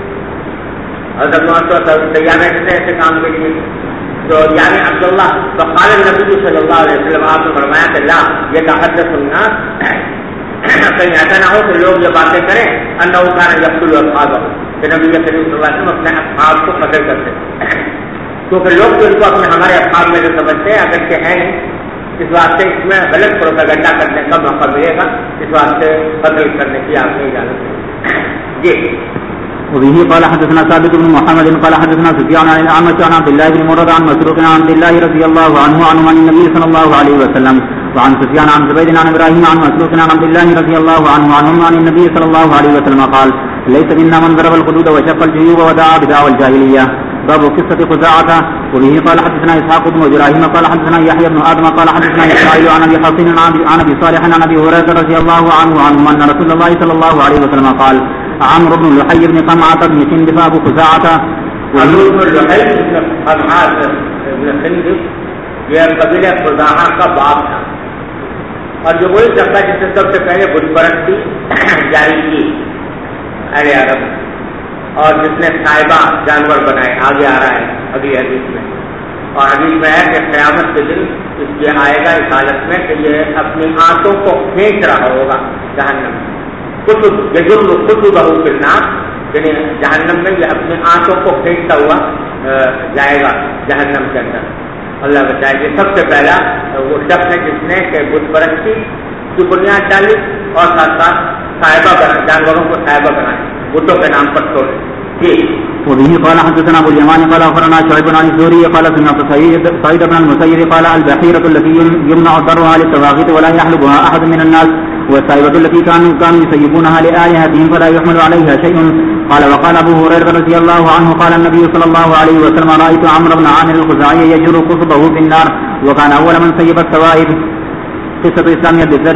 حضرت تیار رہتے ایسے کام کے لیے، تو یعنی عبداللہ تو قال نبی صلی اللہ علیہ وسلم، آپ نے فرمایا کہ لا یہ تحدث الناس، کہیں ایسا نہ ہو کہ لوگ یہ باتیں کریں انه كان يقتل اصحابه، کہ نبی کریم صلی اللہ علیہ وسلم اپنے اصحاب کو قتل کرتے، کیونکہ لوگ تو ان کو اپنے ہمارے اصحاب میں جو سمجھتے ہیں اگرچہ ہیں، اس واسطے اس میں غلط پروپیگنڈا کرنے کا موقع ملے گا، اس واسطے قتل کرنے کی آپ کو اجازت ہے۔ جی وبه قال حدثنا ثابت بن محمد قال حدثنا سفيان عن الأعمش عن عبد الله بن مرة عن مسروق عن عبد الله رضي الله عنه عن النبي صلى الله عليه وسلم، وعن سفيان عن زبيد عن إبراهيم عن مسروق عن عبد الله رضي الله عنهم عن النبي صلى الله عليه وسلم قال ليس منا من ضرب الخدود وشق الجيوب ودعا بدعوى الجاهلية، باب قصة خزاعة. وبه قال حدثنا إسحاق بن إبراهيم قال حدثنا يحيى بن آدم قال حدثنا إسرائيل عن أبي حصين عن أبي صالح عن أبي هريرة رضي الله عنه أن رسول الله صلى الله عليه وسلم قال عمرو بن لحي بن قمعة بن خندف أبو خزاعة. عمرو بن لحي بن قمعة بن خندف یہ قبیلہ خزاعہ کا باپ تھا، اور جو وہی طبقہ جس نے سب سے پہلے بت پرستی جاری کی اہل عرب، اور جس نے صاحبہ جانور بنائے، آگے آ رہا ہے اگلی حدیث میں، اور حدیث میں ہے کہ قیامت کے دن اس یہ آئے گا اس حالت میں کہ یہ اپنی آنتوں کو کھینچ رہا ہوگا جہنم میں، کتب یجر کتبہ فی النار، یعنی جہنم میں یہ اپنی آنتوں کو کھینچتا ہوا جائے گا جہنم کے اندر، اللہ بچائے۔ یہ سب سے پہلا وہ شخص ہے جس نے کہ بت پرستی کی بنیاد ڈالی اور ساتھ ساتھ صاحبہ بنا، جانوروں کو صاحبہ بنائے، بتوں کے نام پر چھوڑے۔ وبه قال حدثنا ابو اليمان قال اخبرنا شعيب عن الزهري قال سمعت سعيد بن المسيب قال البحيرة التي يمنع ضرها للطواغيت ولا يحلبها احد من الناس والسائبة التي كانوا يسيبونها لآلهتهم فلا يحمل عليها شيء. قال وقال ابو هريرة رضي الله عنه قال النبي صلى الله عليه وسلم رأيت عمرو بن عامر الخزاعي يجر قصبه في النار وكان اول من سيب السوائب. قصة اسلامية بالذر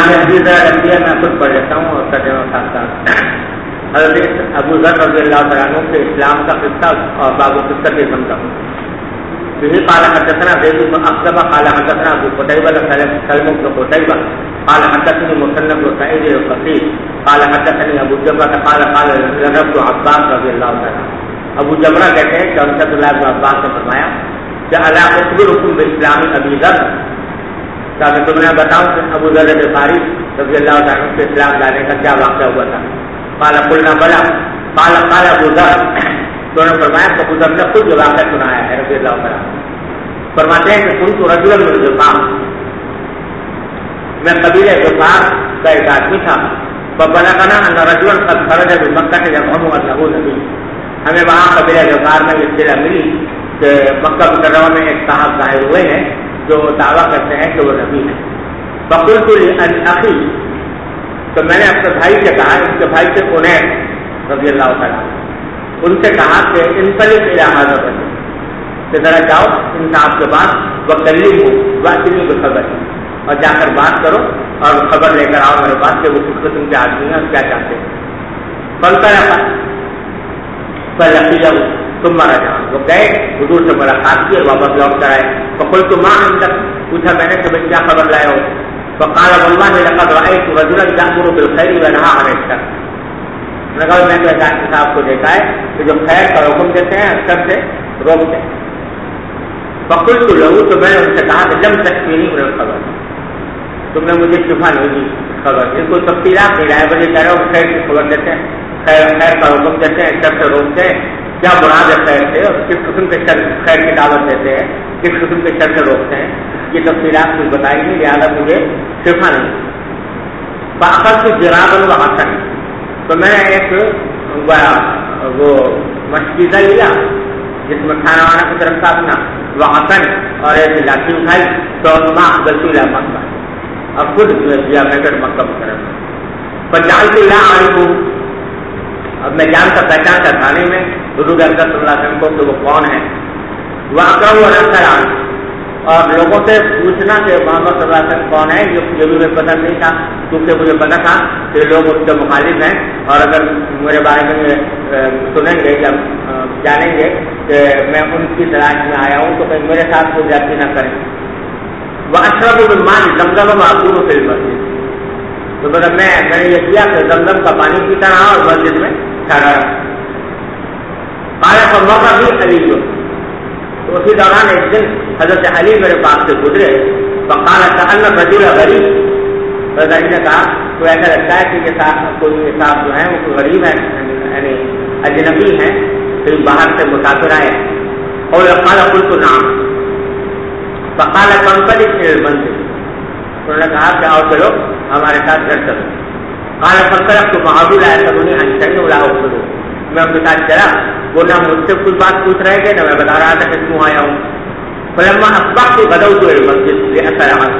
حضرت ابو ذر رضی اللہ تعالیٰ عنہ کے اسلام کا قصہ اور باب قصہ کے سمجھا یہی قال حدثنا زید بن اقربہ قال حدثنا ابو قتیبہ سلم بن قتیبہ قال حدثني مصنف بن سعید القصیر قال حدثني ابو جمرہ قال رضی عباس رضی اللہ تعالیٰ. ابو جمرہ کہتے ہیں کہ حضرت اللہ بن عباس نے فرمایا کہ الا اخبرکم باسلام ابی ذر، تاکہ تمہیں بتاؤں کہ ابو ذر غفاری رضی اللہ تعالیٰ عنہ کے اسلام لانے کا کیا واقعہ ہوا تھا. قال قلنا بلا قال ابو ذر، تو نے فرمایا کہ ابو ذر نے خود جو واقعہ سنایا ہے رضی اللہ تعالیٰ. فرماتے ہیں کہ كنت رجلا من غفار، میں قبیلہ غفار کا ایک آدمی تھا، فبلغنا ان رجلا قد خرج بمکہ یزعم انه نبی، ہمیں وہاں قبیلہ غفار میں یہ اطلاع ملی کہ مکہ مکرمہ میں ایک صاحب ظاہر ہوئے ہیں جو دعویٰ کرتے ہیں کہ وہ نبی ہیں. فقلت لاخی، تو میں نے اپنے بھائی سے کہا، ان کے بھائی سے انیس رضی اللہ تعالیٰ، ان سے کہا کہ انطلق الی ھذا الرجل، کہ ذرا جاؤ ان صاحب کے پاس، وکلمہ واتنی بخبر، اور جا کر بات کرو اور خبر لے کر آؤ میرے پاس کہ وہ کس قسم کے آدمی ہیں اور کیا چاہتے ہیں. فلقیہ ثم رجع، وہ گئے حضور سے ملاقات کی اور واپس لوٹ کر آئے. فقلت ما عندک، پوچھا میں نے کہ بھائی کیا خبر لائے ہو؟ فقال والله لقد رأيت رجلا يأمر بالخير وينهى عن الشر، میں نے کہا میں تو ایسا صاحب کو دیکھا ہے کہ جو خیر کا حکم دیتے ہیں اور شر سے روکتے ہیں. فقلت له، تو میں نے ان سے کہا کہ لم تكفيني من الخبر، تم نے مجھے شفا نہیں دی خبر، ان کو تفصیلات نہیں لائے، مجھے کہہ رہا ہوں خیر کی خبر دیتے ہیں، خیر کا حکم دیتے ہیں، شر سے روکتے ہیں، کیا مراد ہے خیر سے اور کس قسم کے خیر کی دعوت دیتے ہیں، کس قسم کے شر سے روکتے ہیں، یہ تفصیلات کچھ بتائی نہیں، لہٰذا مجھے شفا نہیں. فأخذت جرابا وعصا، تو میں نے ایک وہ مشکیزہ لیا جس میں کھانا وانا کچھ رکھا اپنا، وعصا اور ایک لاٹھی اٹھائی، تو ماں غلطی لا مکہ، اب خود گیا میں کر مکہ مکرمہ. فجعلت لا اعرف، اب میں جانتا پہچانتا تھا نہیں میں حضور اکرم صلی اللہ علیہ وسلم کو کہ وہ کون ہے. واقعہ نصران، اور لوگوں سے پوچھنا کہ محمد صلی اللہ علیہ وسلم کون ہے یہ بھی مجھے پتہ نہیں تھا، کیونکہ مجھے پتا تھا کہ لوگ اس کے مخالف ہیں اور اگر میرے بارے میں سنیں گے یا جانیں گے کہ میں ان کی تلاش میں آیا ہوں تو کہیں میرے ساتھ کوئی زیادتی نہ کریں. واشرب من ماء زمزم واقول فی المسجد، تو میں نے یہ کیا کہ زمزم کا پانی پیتا رہا اور مسجد میں کھڑا رہا. قال فمر بی علی، تو اسی دوران ایک دن حضرت علی میرے پاس سے گزرے. فقال كأن الرجل غریب، حضرت علی نے کہا تو ایسا لگتا ہے کہ یہ کوئی صاحب جو ہیں وہ غریب ہے، یعنی اجنبی ہیں، کہیں باہر سے مسافر آئے. اور قال قلت نعم. فقال فانطلق الى المنزل، انہوں نے کہا کہ آؤ چلو ہمارے ساتھ گھر چلو. قال فانطلقت معه لا يسألني عن شيء ولا أخبره، میں ان کے ساتھ چلا، وہ نہ مجھ سے کچھ بات پوچھ رہے تھے نہ میں بتا رہا تھا کہ کیوں آیا ہوں. فلما اصبحت غدوت الى المسجد لأسأل عنه،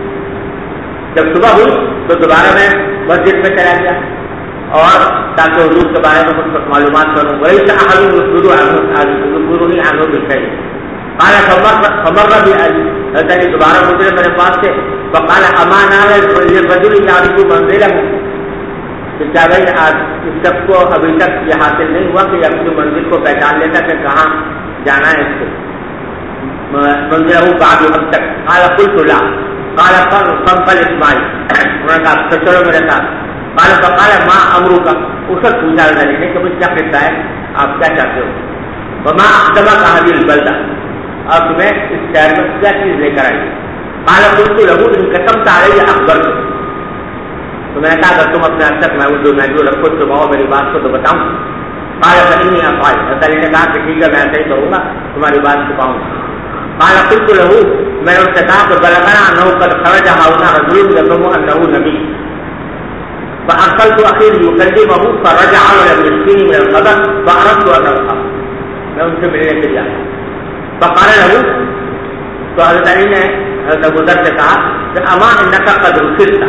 جب صبح ہوئی تو دوبارہ میں مسجد میں چلا گیا اور تاکہ حضور کے بارے میں کچھ معلومات کروں. وليس أحد يخبرني عنه بشيء. قال فمر بي علی، حضرت دوبارہ گزرے میرے پاس سے. فقال اما نال للرجل يعرف منزله، کہ کیا بھائی آج اس شخص کو ابھی تک یہ حاصل نہیں ہوا کہ اپنی منزل کو پہچان لیتا کہ کہاں جانا ہے اس کو، منزلہ بعد وقت تک. قال قلت لا. قال فانطلق اسماعیل، انہوں نے کہا تو چلو میرے ساتھ. قال فقال ما امرك، اس وقت پوچھا نے کہ مجھے کیا قصہ ہے، آپ کیا چاہتے ہو. وما اقدمك هذه البلدة، اور تمہیں اس شہر میں کیا چیز لے کر آئی. قال قلت له ان كتبت علي اخبرتك، تو میں نے کہا اگر تم اپنے حد تک میں رکھو تو بہو میری بات کو تو بتاؤں. قال فإني أفعل، حضرت علی نے کہا کہ ٹھیک ہے میں ایسا ہی کروں گا، تمہاری بات چھپاؤں گا. قال قلت له، میں نے ان سے کہا کہ بلغنا انه قد خرج هؤلاء رجل يزعم انه نبي، فأرسلت أخي ليكلمه فرجع ولم يشفني من الخبر فأردت أن ألقاه، میں ان سے ملنے کے لیے. فقال له، تو حضرت علی نے حضرت ابوذر سے کہا کہ اما انك قد رشدت،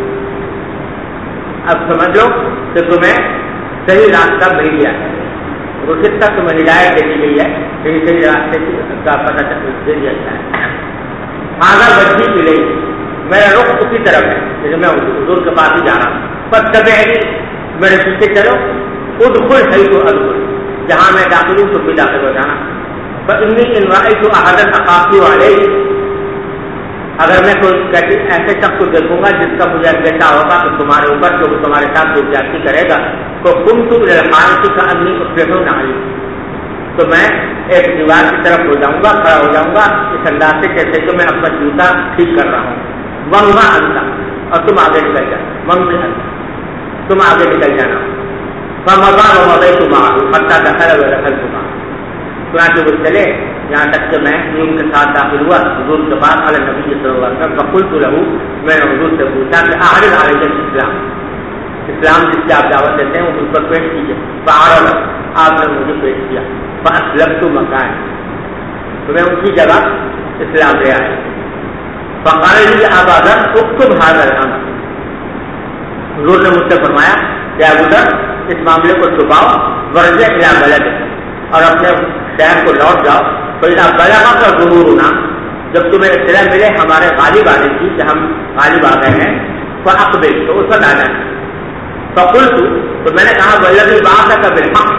اب سمجھ لو کہ تمہیں صحیح راستہ مل گیا ہے. رشد تک تمہیں ہدایت دے دی گئی ہے، صحیح راستے کا پتہ دے دیا گیا ہے. آگا بچی ملے، میرا رخ اسی طرف ہے جیسے میں حضور کے پاس ہی جا رہا ہوں. بس تبعی، میرے پیچھے چلو. ادخل حیث ادخل، جہاں میں داخل ہوں تو بھی داخل ہو جانا. فإنی ان رأیت احدا اخاف علیہ، اگر میں کوئی ایسے شخص کو دیکھوں گا جس کا مجھے اندیشہ ہوگا کہ تمہارے اوپر جو تمہارے ساتھ زیادتی کرے گا، تو قمت الى الحارث كأني اصبح نعلی، تو میں ایک دیوار کی طرف ہو جاؤں گا، کھڑا ہو جاؤں گا اس انداز سے جیسے کہ میں اپنا جوتا ٹھیک کر رہا ہوں. وَمَا أَنْتَ، اور تم آگے نکل جانا. تم آگے نکل جانا. فَمَضَى وَمَضَيْتُ مَعَهُ حَتَّى دَخَلَ وَدَخَلْتُ مَعَهُ، چنانچہ وہ چلے یہاں تک کہ میں ان کے ساتھ داخل ہوا حضور کے پاس علی نبی صلی اللہ علیہ وسلم. فقلت له، میں نے حضور سے پوچھا کہ اعرض علیہ الاسلام، اسلام جس سے آپ دعوت دیتے ہیں وہ مجھ پر پیش کیجیے. فعرض آپ نے مجھے پیش کیا. فاسلمت مکان تو میں ان کی جگہ اسلام لے آیا. فقال لي ابا ذر اكتب هذا الامر. حضور نے مجھ سے فرمایا کہ ابو ذر اس معاملے کو چھپاؤ ورجع الى بلدك اور اپنے شہر کو لوٹ جاؤ. فاذا بلغ ظهورنا جب تمہیں اطلاع ملے ہمارے غالب آنے کی کہ ہم غالب آ گئے ہیں فاقبل تو اس وقت آنا. فقلت تو میں نے کہا والذی بعثک بالحق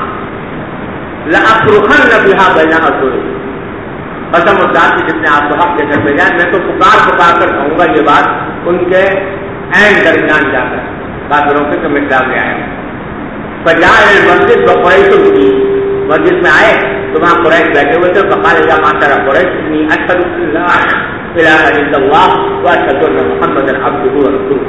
لأصرخن بها بین اصولی. قسم ذات کی جس نے آپ کو حق دے کر بھیجا میں تو پکار کر کہوں گا یہ بات ان کے عین درمیان جا کر کافروں کے تو اسلام لے آئے. فجاء المسجد وقریش بھی مسجد میں آئے تو وہاں قریش بیٹھے ہوئے تھے. فقال یا معاشر قریش انی اشهد ان لا اله الا الله واشهد ان محمدا عبده ورسوله.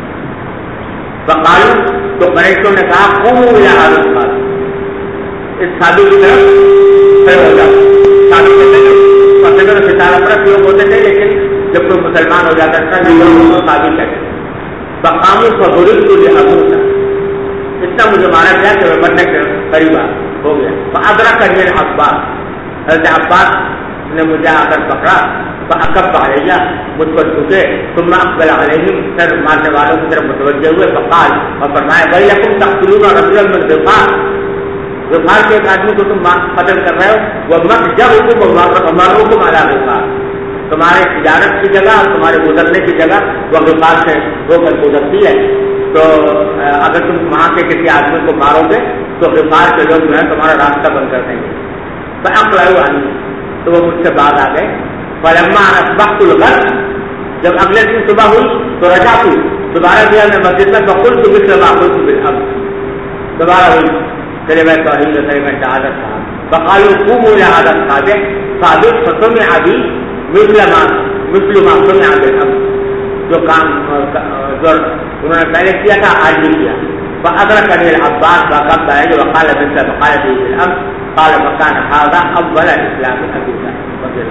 فقالوا تو قریشوں نے کہا قوموا الى هذا الصاد اس سادو کی طرف کھڑے ہو جاؤ. سادو کے طرف ستارہ پرست لوگ ہوتے تھے لیکن جب کوئی مسلمان ہو جاتا تھا تو سادو کہتے. فقاموا فضربت لابونا اتنا مجھے مارا گیا کہ میں مرنے کے قریب ہو گیا. فادركني العباس حضرت عباس نے مجھے آ کر پکڑا. فاکب علیہ مجھ پر جھکے. ثم اقبل علیہم سر مارنے والوں کی طرف متوجہ ہوئے. فقال اور فرمایا ویلکم تقتلون رجلا من غفار غفار کے ایک آدمی کو تم قتل کر رہے ہو. ومتجركم ومركم على غفار تمہارے تجارت کی جگہ اور تمہارے گزرنے کی جگہ وہ غفار سے ہو کر گزرتی ہے. تو اگر تم وہاں کے کسی آدمی کو مارو گے تو غفار کے لوگ جو ہے تمہارا راستہ بند کر دیں گے. فاقلعوا عنی تو وہ مجھ سے بعد آ گئے. فلما اصبحت الغد جب اگلے دن صبح ہوئی تو رجعت دوبارہ دیا میں مسجد میں فقلت مثل ما قلت بالامس دوبارہ ہوئی کلمہ توحید و کلمہ شہادت کہا. فقالوا قوموا الى هذا الصادق صادق فسمع بي مثل ما سمع بالامس جو کام جو انہوں نے پہلے کیا تھا آج بھی کیا. فادركني العباس فقد ہے جو وقال مثل فقال به بالامس قال فكان هذا اول الاسلام ابي بكر.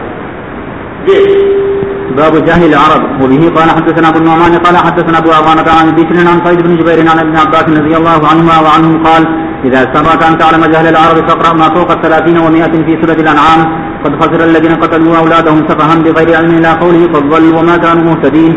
باب جهل العرب. وبه قال حدثنا ابو النعمان قال حدثنا ابو عوانة عن بشر عن سعيد بن جبير عن ابن عباس رضي الله عنهما وعنهم قال اذا استطعت ان تعلم جهل العرب فاقرأ ما فوق 30 و100 في سورة الانعام قد خسر الذين قتلوا اولادهم سفها بغير علم الى قوله قد ضلوا وما كانوا مهتدين.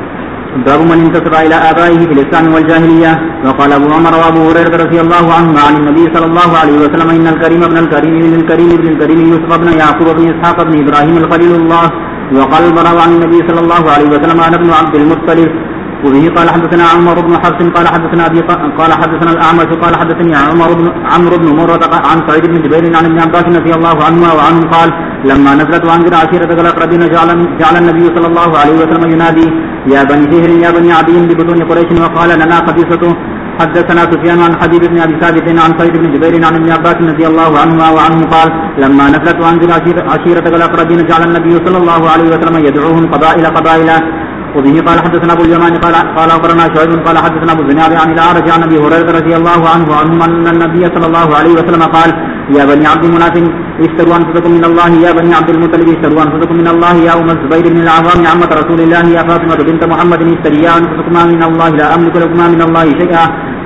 باب من انتسب الى ابائه في الاسلام والجاهليه. وقال ابو عمر وابو هريره رضي الله عنهما عن النبي صلى الله عليه وسلم ان الكريم ابن الكريم من الكريم ابن الكريم يوسف ابن يعقوب ابن اسحاق ابن ابراهيم الخليل الله. وقال البراء عن النبي صلى الله عليه وسلم انا ابن عبد المطلب. وبه قال حدثنا عمر بن حفص قال حدثنا ابي قال حدثنا الاعمش قال حدثني عمرو بن مرة عن سعيد بن جبير عن ابن عباس رضي الله عنهما وعنهم قال لما نزلت وانذر عشيرتك الاقربين جعل النبي صلى الله عليه وسلم ينادي يا بني فهر يا بني عدي ببطون قريش. وقال لنا قبيصة حدثنا سفيان عن حبيب بن ابي ثابت عن سعيد بن جبير عن ابن عباس رضي الله عنهما وعنهم قال لما نزلت وانذر عشيرتك الاقربين جعل النبي صلى الله عليه وسلم يدعوهم قبائل. وبه قال حدثنا ابو اليمان قال اخبرنا شعيب قال حدثنا ابو الزناد عن الاعرج عن ابي هريره رضي الله عنه ان النبي صلى الله عليه وسلم قال يا بني عبد مناف اشتروا انفسكم من الله يا بني عبد المطلب اشتروا انفسكم من الله يا ام الزبير بن العوام عمة رسول الله يا فاطمة بنت محمد اشتريا انفسكما من الله لا املك لكما من الله شيئا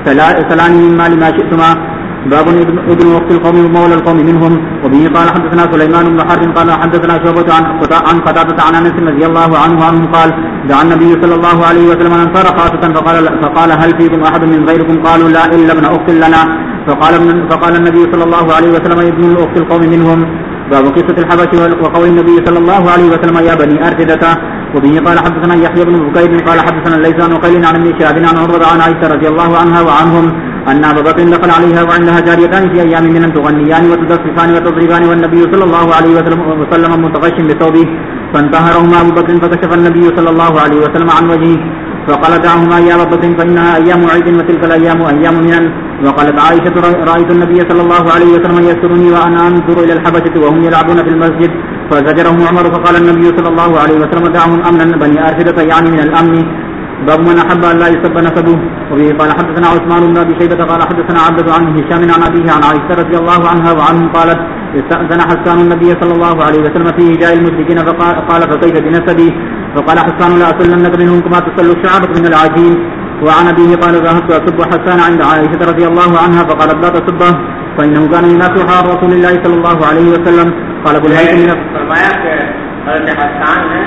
سلاني مما لما شئتما. باب ابن وقت القوم ومولى القوم منهم. وبه قال حدثنا سليمان بن حرب قال حدثنا شعبة عن قتادة عن انس رضي الله عنه قال دعا النبي صلى الله عليه وسلم الانصار خاصة فقال هل فيكم احد من غيركم قالوا لا الا ابن اخت لنا فقال النبي صلى الله عليه وسلم ابن اخت القوم منهم. باب قصة الحبش وقول النبي صلى الله عليه وسلم يا بني أرشدة. وبه قال حدثنا يحيى بن بكير قال حدثنا ليس عن وقيل عن ابن شهاب عن عروة عن عائشة رضي الله عنها وعنهم أن أبا بكر دخل عليها وعندها جاريتان في أيام من تغنيان وتدفقان وتضربان والنبي صلى الله عليه وسلم متغش بثوبه فانتهرهما أبو بكر فكشف النبي صلى الله عليه وسلم عن وجهه فقال دعهما يا أبا بكر فإنها أيام عيد وتلك الأيام أيام من. وقالت عائشة رأيت النبي صلى الله عليه وسلم يسترني وأنا أنظر إلى الحبشة وهم يلعبون في المسجد فزجرهم عمر فقال النبي صلى الله عليه وسلم دعهم أمنا بني أرشدة يعني من الأمن. باب من أحب أن لا يسب نسبه. وبه قال حدثنا عثمان بن أبي شيبة قال حدثنا عبد عن هشام عن أبيه عن عائشة رضي الله عنها وعنهم قالت استأذن حسان النبي صلى الله عليه وسلم في هجاء المشركين فقال فكيف بنسبي فقال حسان لا أسلنك منهم كما تسل الشعب من العجين وعن أبيه قال ذهبت أسب حسان عند عائشة رضي الله عنها فقالت لا تسبه فإنه كان ينافح عن رسول الله صلى الله عليه وسلم. قال ابو الهيثم فرمایا کہ حضرت حسان نے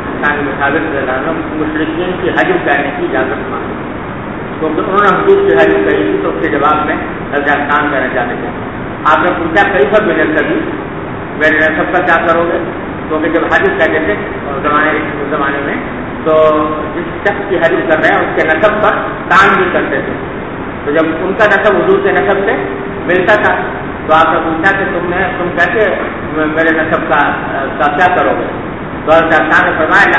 مشرکین کی حجم کرنے کی اجازت مانگی کیونکہ انہوں نے حدود کی حجم کہی تھی تو اس کے جواب میں حضرت حسان کہنا چاہتے تھے. آپ نے پوچھا کئی سب بنے کبھی میرے نسب کا کیا کرو گے کیونکہ جب حجم کہتے تھے زمانے میں تو جس شخص کی حجم کر رہے ہیں اس کے نسب پر کام بھی کرتے تھے. تو جب ان کا نسب حضور کے نسب سے ملتا تھا تو آپ نے پوچھا کہ تم کیسے میرے نسب کا کیا کرو گے تو حضرت نے فرمایا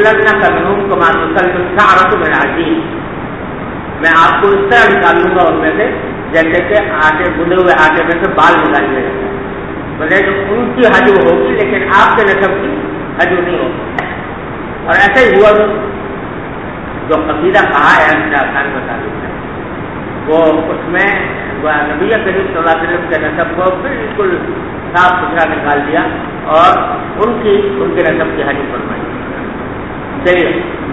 میں آپ کو اس طرح نکال لوں گا ان میں سے جیسے کہ آٹے گندے ہوئے آٹے میں سے بال نکال لیا جائے گا. بولے جو ان کی حجم ہوگی لیکن آپ کے نسب کی حجم نہیں ہوگی. اور ایسا ہی ہوا جو قصیدہ کہا ہے آسان بتا دیتا ہے وہ اس میں نبی کریم صلی اللہ علیہ وسلم کے نسب کو بالکل صاف ستھرا نکال دیا اور ان کے نسب کی حجم فرمائی. چلیے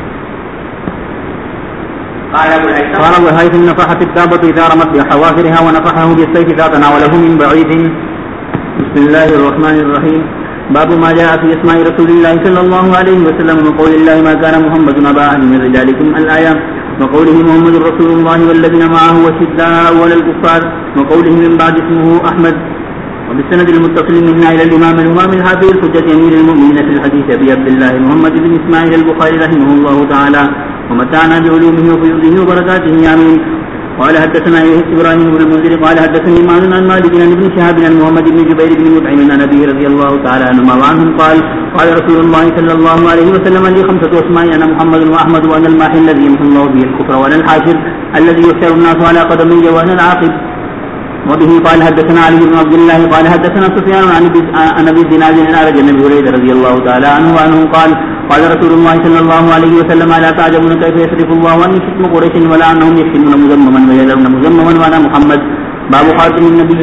قال ابو الهيثم نفحت الدابة إذا رمت بحوافرها ونفحه بالسيف إذا تناوله من بعيد. بسم الله الرحمن الرحيم. باب ما جاء في اسماء رسول الله صلى الله عليه وسلم وقول الله ما كان محمد أبا أحد من رجالكم الآية وقوله محمد رسول الله والذين معه وشداء ولا الكفار وقوله من بعد اسمه أحمد. وبالسند المتصل منا إلى الإمام الحافظ الحجة أمير المؤمنين في الحديث أبي عبد الله محمد بن إسماعيل البخاري رحمه الله تعالى ومتعنا بعلومه وفيضه وبركاته آمين. قال حدثنا إبراهيم بن المنذر قال حدثني مالك عن مالك عن ابن شهاب عن محمد بن جبير بن مطعم عن أبيه رضي الله تعالى عنهما وعنهم قال قال رسول الله صلى الله عليه وسلم لي 5 أسماء أنا محمد وأحمد وأنا الماحي الذي يمحو الله به الكفر وأنا الحاشر الذي يحشر الناس على قدمي وأنا العاقب. وبه قال حدثنا علي بن عبد الله قال حدثنا سفيان عن ابي الزناد عن ابي هريره رضي الله تعالى عنه وعنه قال قال رسول الله صلى الله عليه وسلم لا تعجبون كيف يصرف الله عن شتم قريش ولا انهم يشتمون مذمما ويذرون مذمما وانا محمد. باب خاتم النبي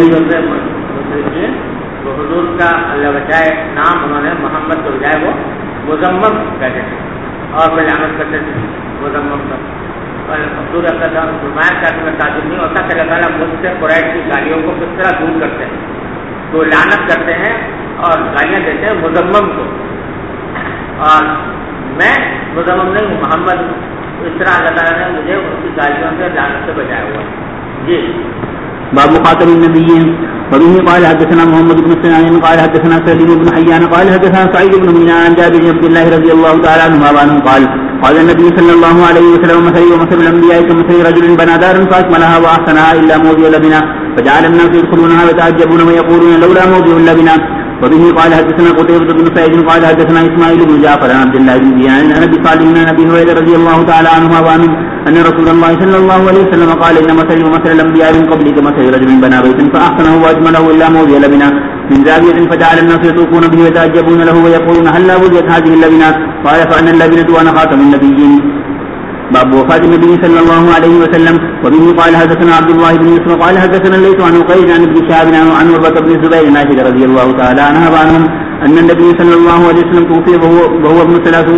حضور کا اللہ بچائے نام انہوں نے محمد کے بجائے وہ مذمم کہتے تھے اور پھر لعنت کرتے تھے مذمم کا. حضور فرمایا کہ تمہیں تعجب نہیں ہوتا کہ اللہ تعالیٰ مجھ سے قریش کی گالیوں کو کس طرح دور کرتے ہیں. تو لعنت کرتے ہیں اور گالیاں دیتے ہیں مذمم کو اور میں مذمم نہیں ہوں محمد. اس طرح اللہ تعالیٰ نے مجھے ان کی گالیوں سے لعنت سے بچایا ہوا. جی باب خاتم النبيين. وبه قال حدثنا محمد بن سنان قال حدثنا سليم بن حيان قال حدثنا سعيد بن ميناء عن جابر بن عبد الله رضي الله تعالى عنه قال قال النبي صلى الله عليه وسلم مثلي ومثل الانبياء كمثل رجل بنى دارا فاكملها واحسنها الا موضع لبنا فجعل الناس يدخلونها ويتعجبون ويقولون لولا موضع لبنا. وبه قال حدثنا قتيبة بن سعيد قال حدثنا اسماعيل بن جعفر عن عبد الله بن ديان عن ابي صالح عن ابي هريرة رضي الله تعالى عنه وعنه ان رسول الله صلى الله عليه وسلم قال ان مثلي ومثل الانبياء من قبل كمثل رجل بنى بيتا فاحسنه واجمله الا موضع لبنا من زاوية فجعل الناس يطوفون به ويتعجبون له ويقولون هلا وجدت هذه اللبنة قال فانا اللبنة وانا خاتم النبيين. باب وفاة النبي صلى الله عليه وسلم. وبه قال حدثنا عبد الله بن يوسف قال حدثنا الليث عن عقيل عن ابن شهاب عن عروة بن الزبير عائشة رضي الله تعالى عنها وعنهم أن النبي صلى الله عليه وسلم توفي وهو ابن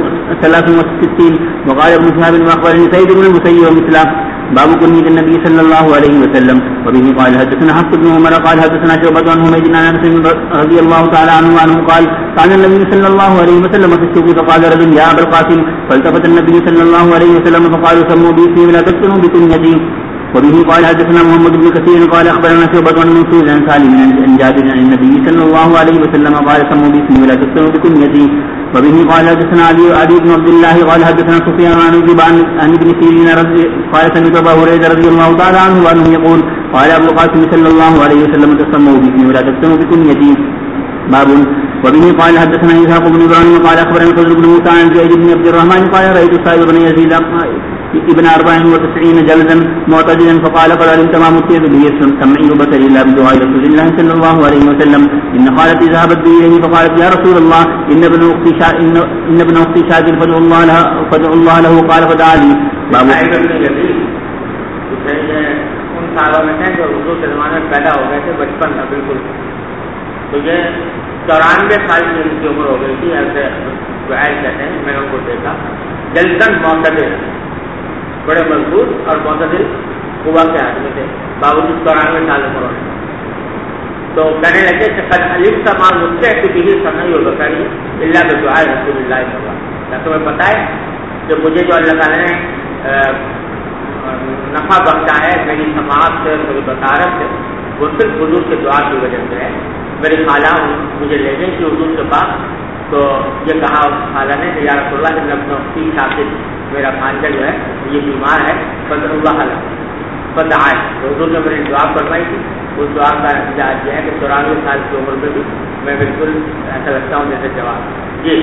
63. وقال ابن شهاب وأخبرني سيد بن المسيب ومثله. باب كنية النبي صلى الله عليه وسلم. وبه قال حدثنا حفص بن عمر قال حدثنا شعبة عن حميد بن أنس رضي الله تعالى عنه وعنه قال كان النبي صلى الله عليه وسلم في السوق فقال رجل يا أبا القاسم فالتفت النبي صلى الله عليه وسلم فقالوا سموا باسمي ولا تكتنوا بكنيتي. وبه قال حدثنا محمد بن كثير قال أخبرنا شعبة عن منصور عن سالم عن جابر عن النبي صلى الله عليه وسلم قال سموا باسمي ولا تكتنوا بكنيتي. وبه قال حدثنا علي بن عبد الله قال حدثنا سفيان عن ابن سيرين قال سمعت أبا هريرة رضي الله تعالى عنه وأنه يقول قال أبو القاسم صلى الله عليه وسلم تسموا باسمي ولا تكتنوا بكنيتي. باب. وبه قال حدثنا إسحاق بن إبراهيم قال أخبرنا فضل بن موسى عن زيد بن عبد الرحمن قال رأيت سعيد بن يزيد ابن 94 جلدا معتدلا فقال قد علمت ما متيت به سمعي وبصري الا بدعاء رسول الله صلى الله عليه وسلم. ان خالتي ذهبت بي اليه فقالت يا رسول الله ان ابن اختي شاذ فادعوا الله له قال فدعا لي. باب ان سالوں میں تھے جو اردو کے زمانے میں پیدا ہو گئے تھے بچپن میں بالکل. تو یہ 94 سال کی ان کی عمر ہو گئی تھی. ایسے جو کہتے ہیں میں نے ان کو دیکھا جلدن معتدل بڑے مضبوط اور معتدل قوا کے آدمی تھے باوجود 94 سال عمر ہونے. تو کہنے لگے کہ قد علمت ما متعت به سمعي وبصري الا بدعاء رسول اللہ صلی اللہ علیہ وسلم. کیا تمہیں پتہ ہے کہ مجھے جو اللہ تعالیٰ نے نفع بخشا ہے میری سماعت سے میری بصارت سے وہ صرف حضور کے دعا کی وجہ سے ہے. میری خالہ مجھے لے گئی تھی حضور کے پاس تو یہ کہا خالہ نے کہ یا رسول اللہ ابن اختی شاکر میرا بھانجا جو ہے یہ بیمار ہے فضل اللہ علیہ پتہ آئے تو حضور نے میری دعا فرمائی تھی. اس دعا کا نتیجہ یہ ہے کہ 94 سال کی عمر میں بھی میں بالکل ایسا لگتا ہوں جیسے جواب. جی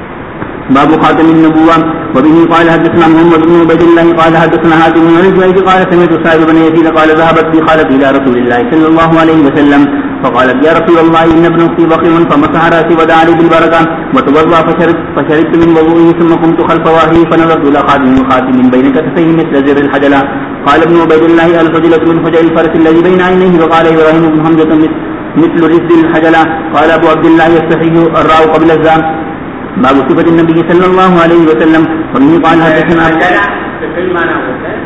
باب خاتم النبوة. وبه قال حدثنا محمد بن عبيد الله قال حدثنا حاتم بن جويد قال سمعت سعيد بن يزيد قال ذهبت بي خالتي الى رسول الله صلى الله عليه وسلم فقالت يا رسول الله ان ابن اختي بخيل فمسح راسي ودعا لي بالبركه وتوضا فشربت من وضوئه ثم قمت خلف وهي فنظرت الى خاتم بين كتفيه مثل زر الحجله. قال ابن عبيد الله الفضيلة من حجر الفرس الذي بين عينيه. وقال ابراهيم بن حمزة مثل رزق الحجله. قال ابو عبد الله يستحي الراء قبل الزام. باب صفة النبي صلى الله عليه وسلم. ومن قال حدثنا کئی معنی ہوتا ہے.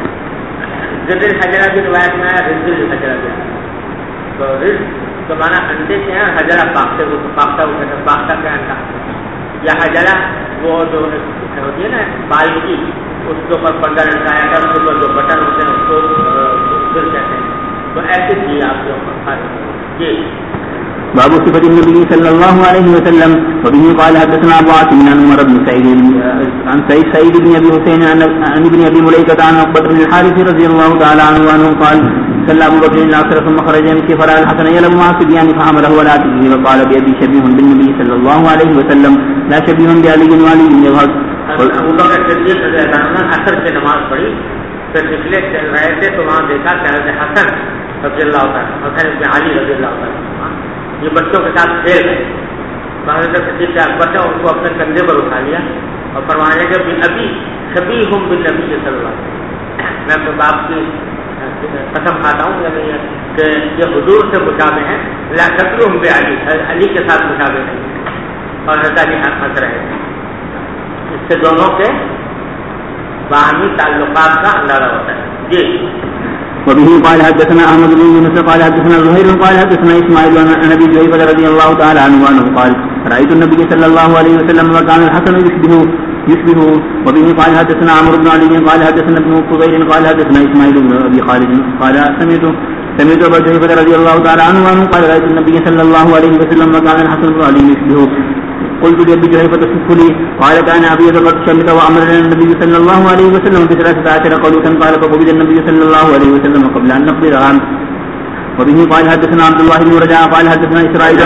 زر الحجرہ کی روایت میں ہے رزق الحجرہ بھی. تو رزق تو معنی انڈے سے ہیں حجرہ پاکتے وہ پاکتا ہوتا ہے پاکتا کا انڈا یا حجرہ وہ جو ہوتی ہے نا بال کی اس کے اوپر پردہ لٹکایا گیا اس کے اوپر جو بٹن ہوتے ہیں اس کو دل کہتے ہیں. تو ایسے چیز آپ کے اوپر جی. باب صفة النبي صلى الله عليه وسلم. وبه قال حدثنا ابو عاصم عن عمر بن سعيد عن سعيد بن ابي حسين عن ابن ابي مليكة عن عقبة بن الحارث رضي الله تعالى عنه وانه قال صلى ابو بكر العصر ثم خرج يمشي فرأى الحسن يلعب مع الصبيان فحمله ولا تجيه وقال بأبي شبيه بالنبي صلى الله عليه وسلم لا شبيه بعلي وعلي يظهر. ابو بکر صدیق رضی اللہ عنہ اثر سے نماز پڑھی پھر نکلے چل رہے تھے تو وہاں دیکھا کہ حضرت حسن رضی اللہ تعالیٰ حسن ابن علی رضی اللہ تعالیٰ یہ بچوں کے ساتھ کھیل رہے. حضرت صدیق سے اکبر نے ان کو اپنے کندھے پر اٹھا لیا اور فرمانے لگے کہ ابھی شبیہ بالنبی صلی اللہ علیہ وسلم. میں اپنے باپ کی قسم کھاتا ہوں کہ یہ حضور سے مشابہ ہیں لا شبیہ بعلی علی کے ساتھ مشابہ نہیں. اور حضرت علی ہنس رہے ہیں. اس سے دونوں کے باہمی تعلقات کا اندازہ ہوتا ہے. جی. وبه قال حدثنا احمد بن يونس قال حدثنا زهير قال حدثنا اسماعيل عن ابي جعفر رضي الله تعالى عنه قال رايت النبي صلى الله عليه وسلم وكان الحسن يشبهه. وبه قال حدثنا عمرو بن علي قال حدثنا ابن فضيل قال حدثنا اسماعيل بن ابي خالد قال سمعت ابا جعفر رضي الله تعالى عنه قال رايت النبي صلى الله عليه وسلم وكان الحسن بن علي يشبهه. قلت لأبي جعفر تصف لي قال كان أبيض قد شمت وأمر النبي صلى الله عليه وسلم ب13 قلوة قال فقبض النبي صلى الله عليه وسلم قبل أن نقبضها. وبه قال حدثنا عبد الله بن رجاء قال حدثنا إسرائيل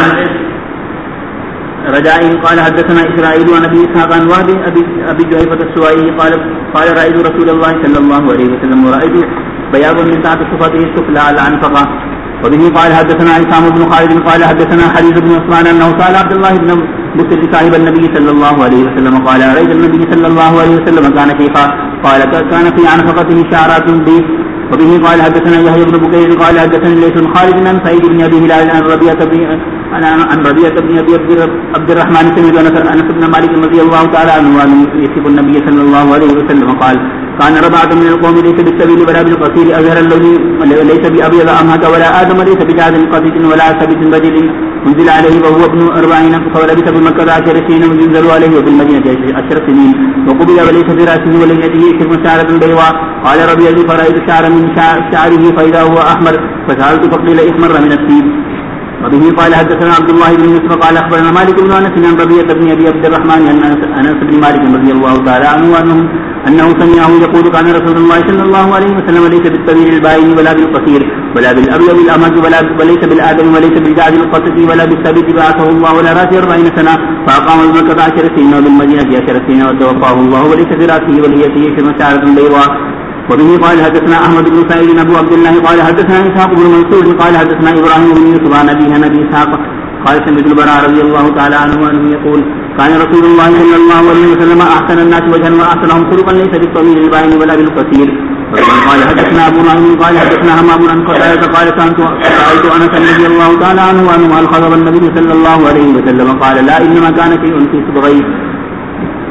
قال حدثنا إسرائيل عن أبي إسحاق عن وهب أبي جعفر السوائي قال رأيت رسول الله صلى الله عليه وسلم ورأيت بياضا من تحت صفاته السفلى على عنفقه. وبه قال حدثنا عصام بن خالد قال حدثنا حريث بن عثمان أنه سأل عبد الله بن بكر صاحب النبي صلى الله عليه وسلم قال رأيت النبي صلى الله عليه وسلم كان شيخا قال كان في عنفقته شعرات بيض. وبه قال حدثنا يحيى بن بكير قال حدثنا ليث خالد عن سعيد بن ابي هلال عن ربيعة بن ابي عبد الرحمن سمعت انس بن مالك رضي الله تعالى عنه يصف النبي صلى الله عليه وسلم قال كان ربعة من القوم ليس بالسبيل ولا بالقصير أزهر الذي ليس بأبيض أمهك ولا آدم ليس بجاد قصيد ولا ثبت رجل انزل عليه وهو ابن 40 فولبث بمكة 10 سنين وينزل عليه وفي المدينة 10 سنين وقبل وليس في رأسه وليته شرم شعرة بيضاء. قال ربيع فرأيت شعرا من شعره فإذا هو أحمر فسألت فقيل احمر من الطيب. وبه قال حدثنا عبد الله بن يوسف قال أخبرنا مالك بن أنس عن ربيعة بن أبي عبد الرحمن عن أنس بن مالك رضي الله تعالى عنه أنه سمعه يقول كان رسول الله صلى الله عليه وسلم ليس بالطويل البائن ولا بالقصير ولا بالأبيض الأمهج وليس بالآدم وليس بالجعد القصد ولا بالثابت بعثه الله ولا رأسه 40 سنة فأقام المكة 10 سنين وبالمدينة 10 سنين وتوفاه الله وليس في رأسه وليته شعرة بيضاء. وبه قال حدثنا أحمد بن سعيد أبو عبد الله قال حدثنا إسحاق بن منصور قال حدثنا إبراهيم بن يوسف عن أبيه عن أبي إسحاق قال سمعت البراء رضي الله تعالى عنه أنه يقول كان رسول الله صلى الله عليه وسلم أحسن الناس وجها وأحسنهم خلقا ليس بالطويل البائن ولا بالقصير. قال حدثنا أبو نعيم قال حدثنا همام عن قتادة قال رأيت أنس رضي الله تعالى عنه وأنه خطب النبي صلى الله عليه وسلم قال لا إنما كان شيء في صبغيه.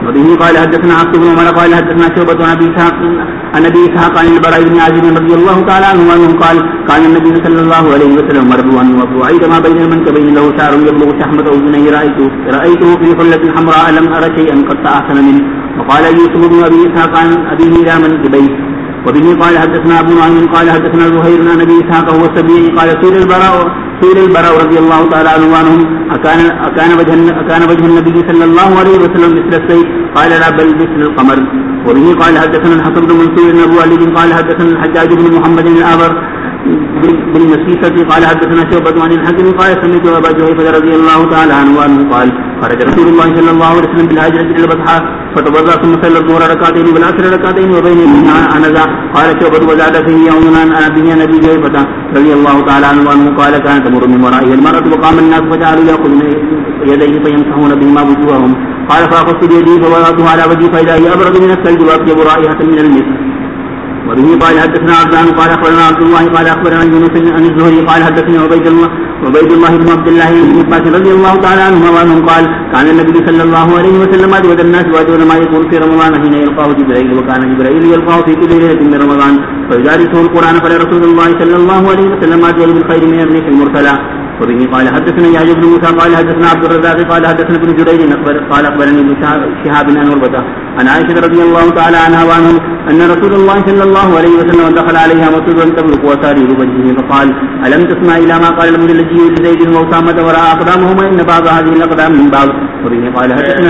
وبه قال حدثنا عبد بن عمر قال حدثنا شعبة عن ابي اسحاق عن البراء بن عازب رضي الله تعالى عنه انه قال كان النبي صلى الله عليه وسلم مرضوا وبعيد ما بين المنكبين له شعر يبلغ شحمة اذنيه رايته في حلة حمراء لم ار شيئا قد احسن منه. وقال يوسف بن ابي اسحاق عن ابيه الى منكبيه. وبه قال حدثنا ابو نعيم قال حدثنا زهير عن ابي اسحاق وهو السبيعي قال سئل البراء رضي الله تعالى عنهم أكان وجه النبي صلى الله عليه وسلم مثل السيف؟ قال لا بل مثل القمر. وبه قال حدثنا الحسن بن منصور ابو علي قال حدثنا الحجاج بن محمد الآبر بالمسيسة قال حدثنا شعبة عن الحكم قال سمعت ابا جهيفة رضي الله تعالى عنه قال خرج رسول الله صلى الله عليه وسلم بالهاجرة الى البطحاء فتوضا ثم صلى الظهر ركعتين والعصر ركعتين وبينهما عنزا. قال شعبة وزاد فيه يومنا عن ابي جهيفة رضي الله تعالى عنه قال كانت تمر من ورائه المرأة وقام الناس فجعلوا ياخذون يديه فيمسحون بهما وجوههم. قال فاخذت بيدي فوضعتها على وجهي فاذا هي ابرد من الثلج واطيب رائحة من المسك. وبه قال حدثنا عبدان قال اخبرنا عبد الله قال اخبرنا يونس عن الزهري قال حدثني عبيد الله بن عبد الله بن عباس رضي الله تعالى عنهما وعنهم قال كان النبي صلى الله عليه وسلم اجود الناس واجود ما يكون في رمضان حين يلقاه جبريل وكان جبريل يلقاه في كل ليله من رمضان فيدارسه القران فلرسول الله صلى الله عليه وسلم اجود بالخير من الريح المرسله. وبه قال حدثنا يحيى بن موسى قال حدثنا عبد الرزاق قال حدثنا ابن جريج قال اخبرني ابن شهاب عن عروة عن عائشة رضي الله تعالى عنها وعنه ان رسول الله صلى الله عليه وسلم دخل عليها مسرورا تبرق وسارير وجهه فقال الم تسمع الى ما قال المدلجي لزيد واسامة وراى اقدامهما ان بعض هذه الاقدام من بعض. وبه قال حدثنا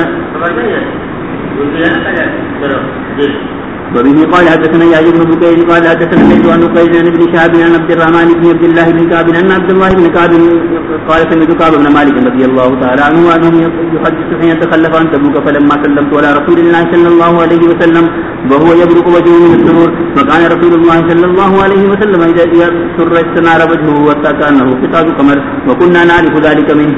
وبه قال حدثنا يحيى بن بكير قال حدثنا ليث عن قيس عن ابن شهاب عن عبد الرحمن بن عبد الله بن كعب ان عبد الله بن كعب قال سمعت كعب بن مالك رضي الله تعالى عنه وانهم يحدث حين تخلف عن تبوك فلما سلمت على رسول الله صلى الله عليه وسلم وهو يبرق وجهه من السرور فكان رسول الله صلى الله عليه وسلم اذا سر استنار وجهه حتى كانه قطعة قمر وكنا نعرف ذلك منه.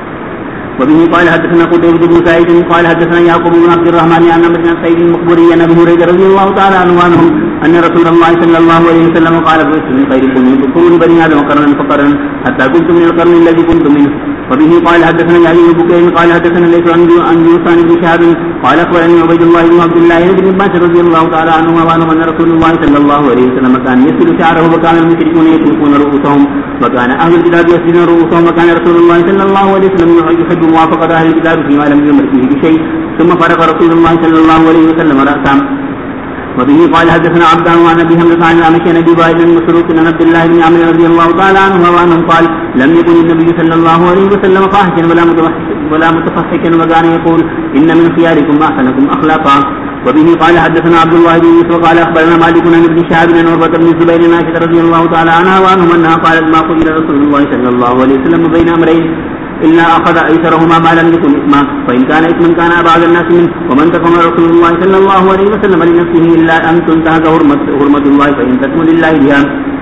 وبه قال حدثنا قتيبة بن سعيد قال حدثنا يعقوب بن عبد الرحمن عن عمرو بن سعيد المقبري عن ابي هريرة رضي الله تعالى عنه ان رسول الله صلى الله عليه وسلم قال بعثت من خير قرون بني ادم قرنا فقرا حتى كنت من القرن الذي كنت منه. وبه قال حدثنا يحيى بن بكير قال حدثنا ليث عن يوسف بن شهاب قال اخبرني عبيد الله بن عبد الله بن عباس رضي الله تعالى عنهما وعنهم ان رسول الله صلى الله عليه وسلم كان يسل شعره وكان المشركون يطلقون رؤوسهم وكان اهل الكتاب يسلون رؤوسهم وكان رسول الله صلى الله عليه وسلم يحب موافقة اهل الكتاب فيما لم يمر فيه بشيء ثم فرق رسول الله صلى الله عليه وسلم رأسه. وبه قال حدثنا عبدان وعن ابي حمزة عن الأعمش عن ابي وائل بن مسروق عن عبد الله بن عمرو رضي الله تعالى عنه وعنهم قال لم يكن النبي صلى الله عليه وسلم فاحشا ولا متفحشا وكان يقول ان من خياركم احسنكم اخلاقا. وبه قال حدثنا عبد الله بن يوسف قال اخبرنا مالك عن ابن شهاب عن عروة بن الزبير عن عائشة رضي الله تعالى عنها وعنهم انها قالت ما قبل رسول الله صلى الله عليه وسلم بين امرين إلا أخذ أيسرهما ما لم يكن إثما فإن كان إثما كان بعض الناس منه ومن تقم رسول الله صلى الله عليه وسلم لنفسه إلا أن تنتهك حرمة الله فإن تكن لله بها.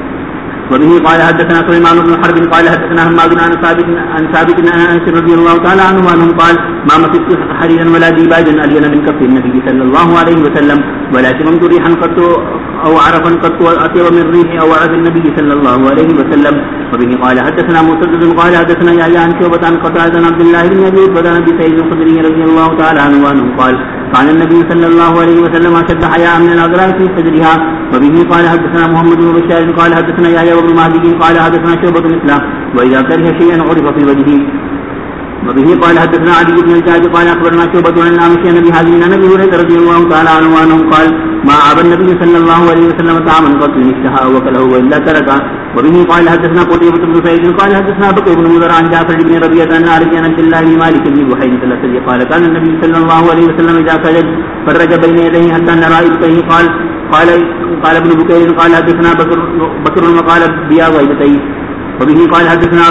وبه قال حدثنا سليمان بن حرب قال حدثنا حماد عن ثابت عن انس رضي الله تعالى عنه وانه قال ما مسكت حريرا ولا ديباجا الين من كف النبي صلى الله عليه وسلم ولا شممت ريحا قط او عرفا قط اطيب من ريح او عرف النبي صلى الله عليه وسلم. وبه قال حدثنا مسدد قال حدثنا يحيى عن شعبة عن قتادة عن عبد الله بن ابي عتبة عن ابي سعيد الخدري رضي الله تعالى عنه وانه قال كان النبي صلى الله عليه وسلم اشد حياء من الاغرار في صدرها. وبه قال حدثنا محمد بن بشار قال حدثنا يحيى بن مهدي قال حدثنا شعبة مثله واذا كره شيئا عرف في وجهه. وبه قال حدثنا علي بن الجاج قال اخبرنا شعبة عن الأعمش عن ابي حازم عن ابي هريرة رضي الله تعالى عنه وانه قال ما عاب النبي صلى الله عليه وسلم طعاما قط اشتهى وكله والا تركه. وبه قال حدثنا قتيبة بن سعيد قال حدثنا بكر بن مضر عن جعفر بن ربيعة عن عارف عن عبد الله بن مالك بن بحيرة الاسدي قال كان النبي صلى الله عليه وسلم اذا سجد فرج بين يديه حتى نرى ابطيه قال ابن بكير قال حدثنا بكر وقال بيا غيبتيه. وبه قال حدثنا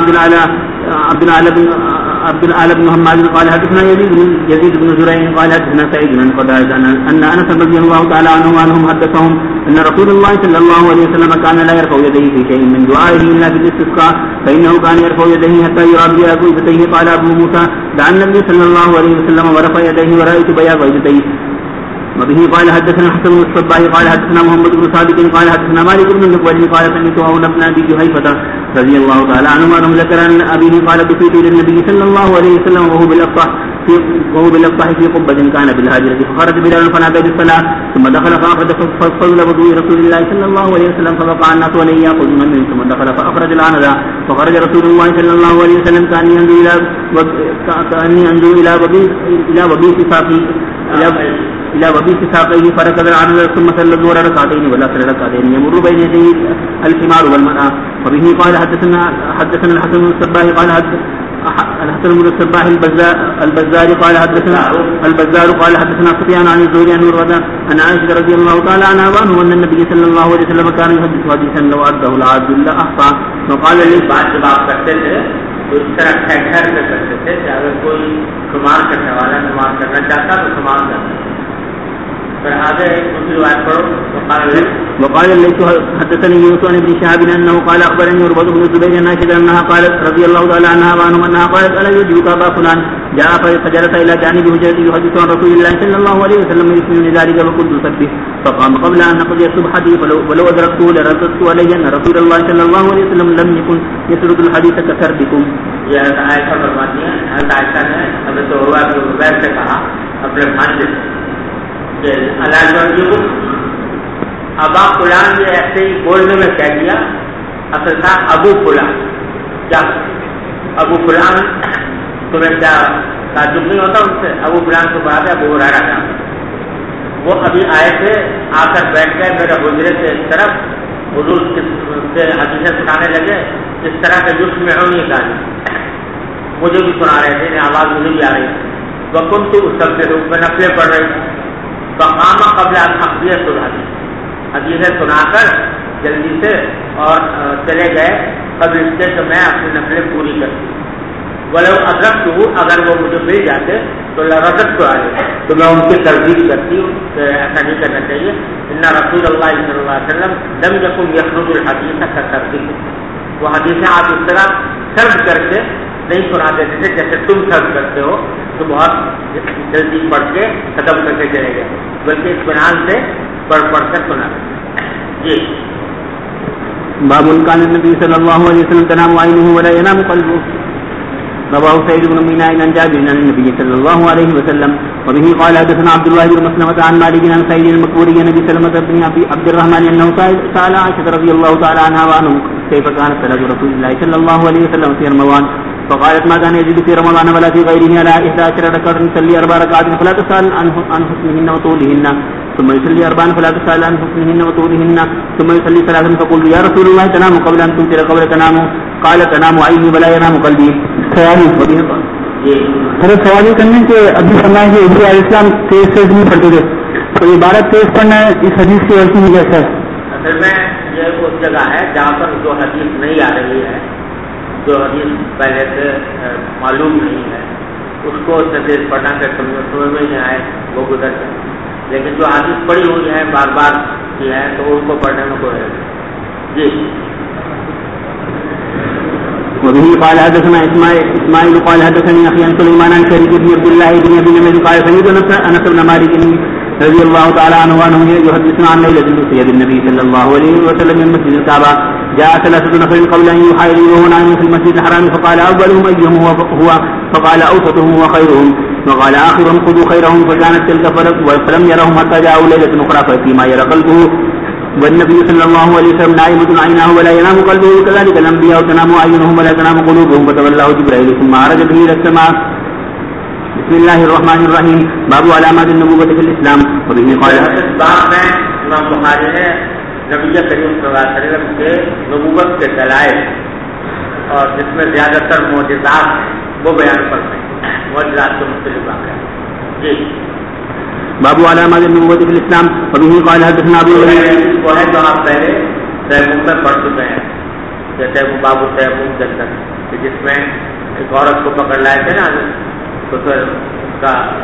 عبد العال بن محمد قال حدثنا يزيد بن زريع قال حدثنا سعيد بن قتادة ان انس رضي الله تعالى عنه وعنهم حدثهم ان رسول الله صلى الله عليه وسلم كان لا يرفع يديه في شيء من دعائه الا بالاستسقاء فانه كان يرفع يديه حتى يرى بياض غيبتيه. قال ابو موسى دعا النبي صلى الله عليه وسلم ورفع يديه ورايت بياض غيبتيه. وبه قال حدثنا حسن بن الصباح قال حدثنا محمد بن ثابت قال حدثنا مالك بن النقوال قال سمعت عون بن ابي جهيفة رضي الله تعالى عنه انه ذكر عن ابيه قال بقيت الى النبي صلى الله عليه وسلم وهو بالاقصى وهو بالأفصح في قبة كان بالهاجرة فخرج بلال فنادى بالصلاة ثم دخل فأخرج فصل وضوء رسول الله صلى الله عليه وسلم فوقع الناس ولن يأخذون منه ثم دخل فأخرج العنذ فخرج رسول الله صلى الله عليه وسلم كأني أنظر إلى وبيس ساقيه إلى وبيس ساقيه فركض العنذ ثم صلى الظهر ركعتين والعصر ركعتين يمر بين يديه الحمار والمرأة. وبه قال حدثنا الحسن بن الصباح قال الحسن بن الصباح البزار قال حدثنا سفيان عن الزهري عن عروة عن عائشة رضي الله تعالى عنها وعنه أن النبي صلى الله عليه وسلم كان يحدث حديثا لو عده العبد لا أحصى. وقال لي بات کرتے تھے تو اس طرح ٹھہر کے کرتے تھے کہ اگر کوئی شمار کرنے والا شمار کرنا چاہتا تو شمار کرتا. وقال ليس حدثني يونس عن ابن شهاب انه قال اخبرني عروة بن الزبير عن عائشة انها قالت رضي الله تعالى عنها وعنهم انها قالت الا يدرك ابا فلان جاء فجلس الى جانب حجرته يحدث عن رسول الله صلى الله عليه وسلم يسمعني ذلك وكنت اسبح فقام قبل ان نقضي الصبح ولو ادركته لرددت علي ان رسول الله صلى الله عليه وسلم لم يكن يسرد الحديث كسردكم. یہ عائشہ فرماتی ہیں حضرت عائشہ نے حضرت عروہ بن الزبیر سے کہا اپنے بھانجے ابا فلان نے ایسے ہی بولنے میں کہہ دیا اصل تھا ابو فلان. کیا ابو فلان تمہیں کیا تعجب نہیں ہوتا ان سے؟ ابو فلان کو بات ہے ابو ہریرہ کا. وہ ابھی آئے تھے آ کر بیٹھ گئے میرے حجرے سے ایک طرف حضور سے حدیثیں سنانے لگے اس طرح کے جسم میں ہونی گانے مجھے بھی سنا رہے تھے آواز مجھے بھی آ رہی تھی. وکن تو اس سب کے روپ میں نقلیں پڑھ رہی تھی. فقام قبل الحقیت حدیثیں سنا کر جلدی سے اور چلے گئے قبل اس کے تو میں اپنی نقلیں پوری کرتی. ولو ادرکت اگر وہ مجھے مل جاتے تو لردت تو آئے تو میں ان کی تردید کرتی ہوں کہ ایسا نہیں کرنا چاہیے. ان رسول اللہ صلی اللہ علیہ وسلم لم یکن یخرج الحدیث کتردید. وہ حدیثیں آپ اس طرح سرد کر کے نہیں سنا دیتے تھے جیسے تم سرد کرتے ہو تو بہت جلدی پڑھ کے ختم کر کے چلے گئے بلکہ اطمینان سے پڑھ کر سنا. جی باب كان النبي صلى الله عليه وسلم تنام عينه ولا ينام قلبه. رواه سعيد بن ميناء عن جابر عن النبي صلى الله عليه وسلم. وبه قال حدثنا عبد الله بن مسلمة عن مالك عن سعيد المقبوري عن ابي سلمة بن عبد الرحمن انه سأل عائشة رضي الله تعالى عنها وعنه كيف كانت صلاة رسول الله صلى الله عليه وسلم في رمضان فقالت ما كان يزيد في رمضان ولا في غيره على 11 ركعة يصلي 4 ركعات فلا تسأل عن حسنهن وطولهن ثم يصلي 4 فلا تسأل عن حسنهن وطولهن ثم يصلي 3 فقلت يا رسول الله تنام قبل أن تمطر قبل تنام قال تنام عيني ولا ينام قلبي. سوال کرنے کے ابھی فرمایا کہ ابو علیہ السلام تیز نہیں پڑھتے تھے تو عبارت تیز پڑھنا ہے اس حدیث کی وجہ سے کیسا ہے؟ اصل میں یہ اس جگہ ہے جہاں پر جو حدیث نہیں آ رہی ہے جو حدیث پہلے سے معلوم نہیں ہے اس کو تیز پڑھنا کہ سمجھ میں نہیں آئے وہ گزر جائے. لیکن جو حدیث پڑھی ہوئی ہے بار بار کی ہے تو ان کو پڑھنے میں کوئی ہے. جی وبه قال حدثنا اسماعيل قال حدثني اخي عن سليمان عن شريك بن عبد الله بن ابي نمر قال سمعت انس بن مالك رضي الله تعالى عنه يحدثنا عن ليله سيد النبي صلى الله عليه وسلم من مسجد الكعبه جاء 3 نفر قبل ان يحايلوا وهو نائم في المسجد الحرام فقال اولهم ايهم هو فقال اوسطهم وخيرهم وقال اخرهم خذوا خيرهم فكانت تلك فلم يرهم حتى جاءوا ليله اخرى فيما يرى قلبه والنبي صلى الله عليه وسلم نائمة عيناه ولا ينام قلبه كذلك الأنبياء تنام أعينهم ولا تنام قلوبهم فتولاه جبريل ثم عرج به إلى السماء. بسم الله الرحمن الرحيم. باب علامات النبوة في الإسلام. وبه قال باب میں امام بخاری نے نبی کریم صلی اللہ علیہ وسلم کے نبوت کے دلائل اور جس میں زیادہ تر معجزات وہ بیان کرتے ہیں. معجزات کے مختلف واقعات. جی باب علامات النبوة في الإسلام. وبه قال حدثنا أبو وہ ہے جو آپ پہلے تیمم میں پڑھ چکے ہیں جیسے باب التیمم کے اندر جس میں ایک عورت کو پکڑ لائے تھے نا تو پھر اس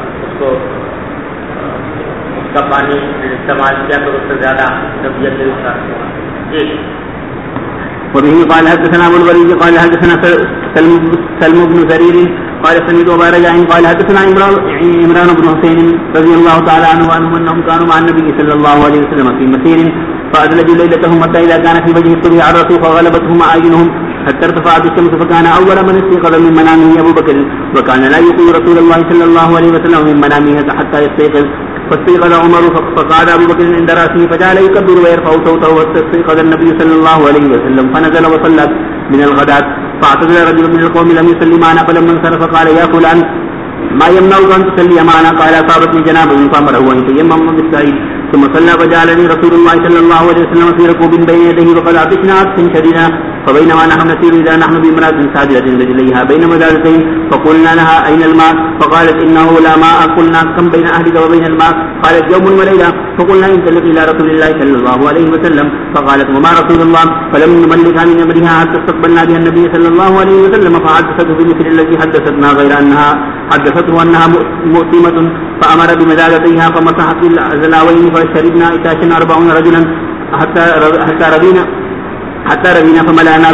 کا پانی استعمال کیا تو اس سے زیادہ نبوت کے ساتھ ہوا. جی وبه قال حدثنا ابو الوليد قال حدثنا سلم بن زرير قال سمعت ابا رجاء قال حدثنا عمران بن حسين رضي الله تعالى عنه انهم كانوا مع النبي صلى الله عليه وسلم في مسير فأدلجوا ليلتهم حتى إذا كان في وجه الصبح عرفوا فغلبتهم أعينهم حتى ارتفعت الشمس فكان أول من استيقظ من منامه أبو بكر وكان لا يقول رسول الله صلى الله عليه وسلم من منامه حتى يستيقظ فاستيقظ عمر فقعد أبو بكر عند رأسه فجعل يكبر ويرفع صوته واستيقظ النبي صلى الله عليه وسلم فنزل وصلى من الغداة فاعتذر رجل من القوم لم يصلي معنا فلما انصرف قال يا فلان ما يمنعك أن تصلي معنا قال أصابتني جنابة فأمره أن يتيمم بالسعيد ثم صلى فجعلني رسول الله صلى الله عليه وسلم في ركوب بين يديه وقد عطشنا عطشا شديدا فبينما نحن نسير إذا نحن بامرأة ساجدة رجليها بين مزادتين فقلنا لها أين الماء فقالت إنه لا ماء قلنا كم بين أهلك وبين الماء قالت يوم وليلة فقلنا انطلق إلى رسول الله صلى الله عليه وسلم فقالت وما رسول الله فلم نملكها من أمرها حتى استقبلنا بها النبي صلى الله عليه وسلم فحدثته بمثل الذي حدثتنا غير أنها حدثته أنها مؤتمة فأمر بمزادتيها فمسحت الزلاوين فشربنا إتاشا 40 رجلا حتى ربينا فملأنا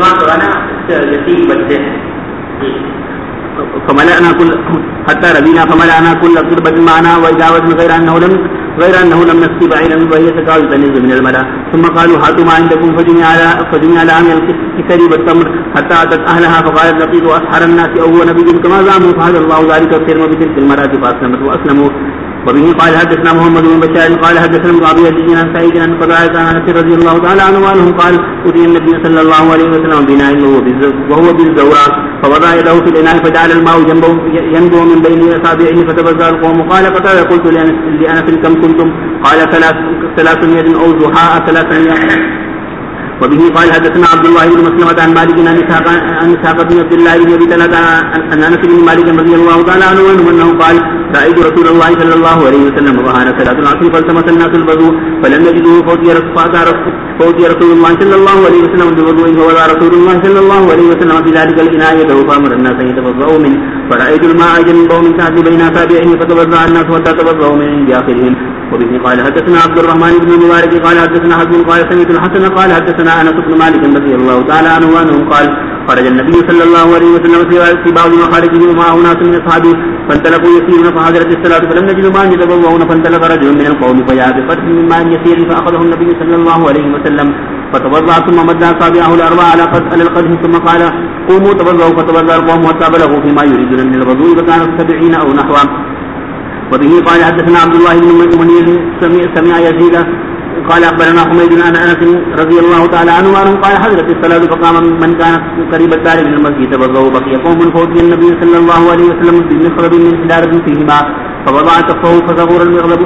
كل قربة معنا وإجابة غير أنه لم نسقي بعيرا وهي تكاد تنز من الملا ثم قالوا هاتوا ما عندكم فجمع على عمل الكسر والتمر حتى أتت أهلها فقالت لقيت أسحر الناس أو نبي كما زعموا فهذا الله ذلك السرم بتلك المرأة فأسلمت وأسلموا وبه قال حدثنا محمد بن بشار قال حدثنا معاوية بن سعيد عن قتادة عن أنس رضي الله تعالى عنه وعنه قال أتي النبي صلى الله عليه وسلم بناء وهو بالزوراء فوضع يده في الإناء فجعل الماء ينبع من بين أصابعه فتبزأ القوم قال قتادة قلت لأنس كم كنتم قال 300 أو زحاء 300 وبه قال حدثنا عبد الله بن مسلمة عن مالك عن إسحاق بن عبد الله بن أبي طلحة عن أنس بن مالك رضي الله تعالى عنه أنه قال رأيت رسول الله صلى الله عليه وسلم وكان صلاة العصر فالتمس الناس الوضوء فلم يجدوه فأتي رسول الله صلى الله عليه وسلم بوضوء فوضع رسول الله صلى الله عليه وسلم في ذلك الإناء يده فأمر الناس أن يتوضؤوا منه فرأيت الماء ينبع من تحت بين أصابعه فتوضأ الناس حتى توضؤوا من عند آخرهم. وبه قال حدثنا عبد الرحمن بن المبارك قال حدثنا حزم قال سمعت الحسن قال حدثنا أنس بن مالك رضي الله تعالى عنه وأنه قال خرج النبي صلى الله عليه وسلم في بعض مخارجه ومعه ناس من أصحابه فانطلقوا يسيرون فحضرت الصلاة فلم نجد ماء يتبوؤون فانطلق رجل من القوم فجاء بقدح من ماء يسير فأخذه النبي صلى الله عليه وسلم فتوضأ ثم مد أصابعه الأربعة على القدح ثم قال قوموا توضأوا فتوضأ القوم حتى بلغوا فيما يريدون من الوضوء فكانوا 70 أو نحوا. وبه قال حدثنا عبد الله بن منير سمع يزيد قال أخبرنا حميد عن أنس رضي الله تعالى عنه وعنه قال حضرت الصلاة فقام من كان قريب الدار من المسجد توضأوا بقي قوم فأتي النبي صلى الله عليه وسلم بمخرب من حجارة فيه ماء فوضع كفه فصغر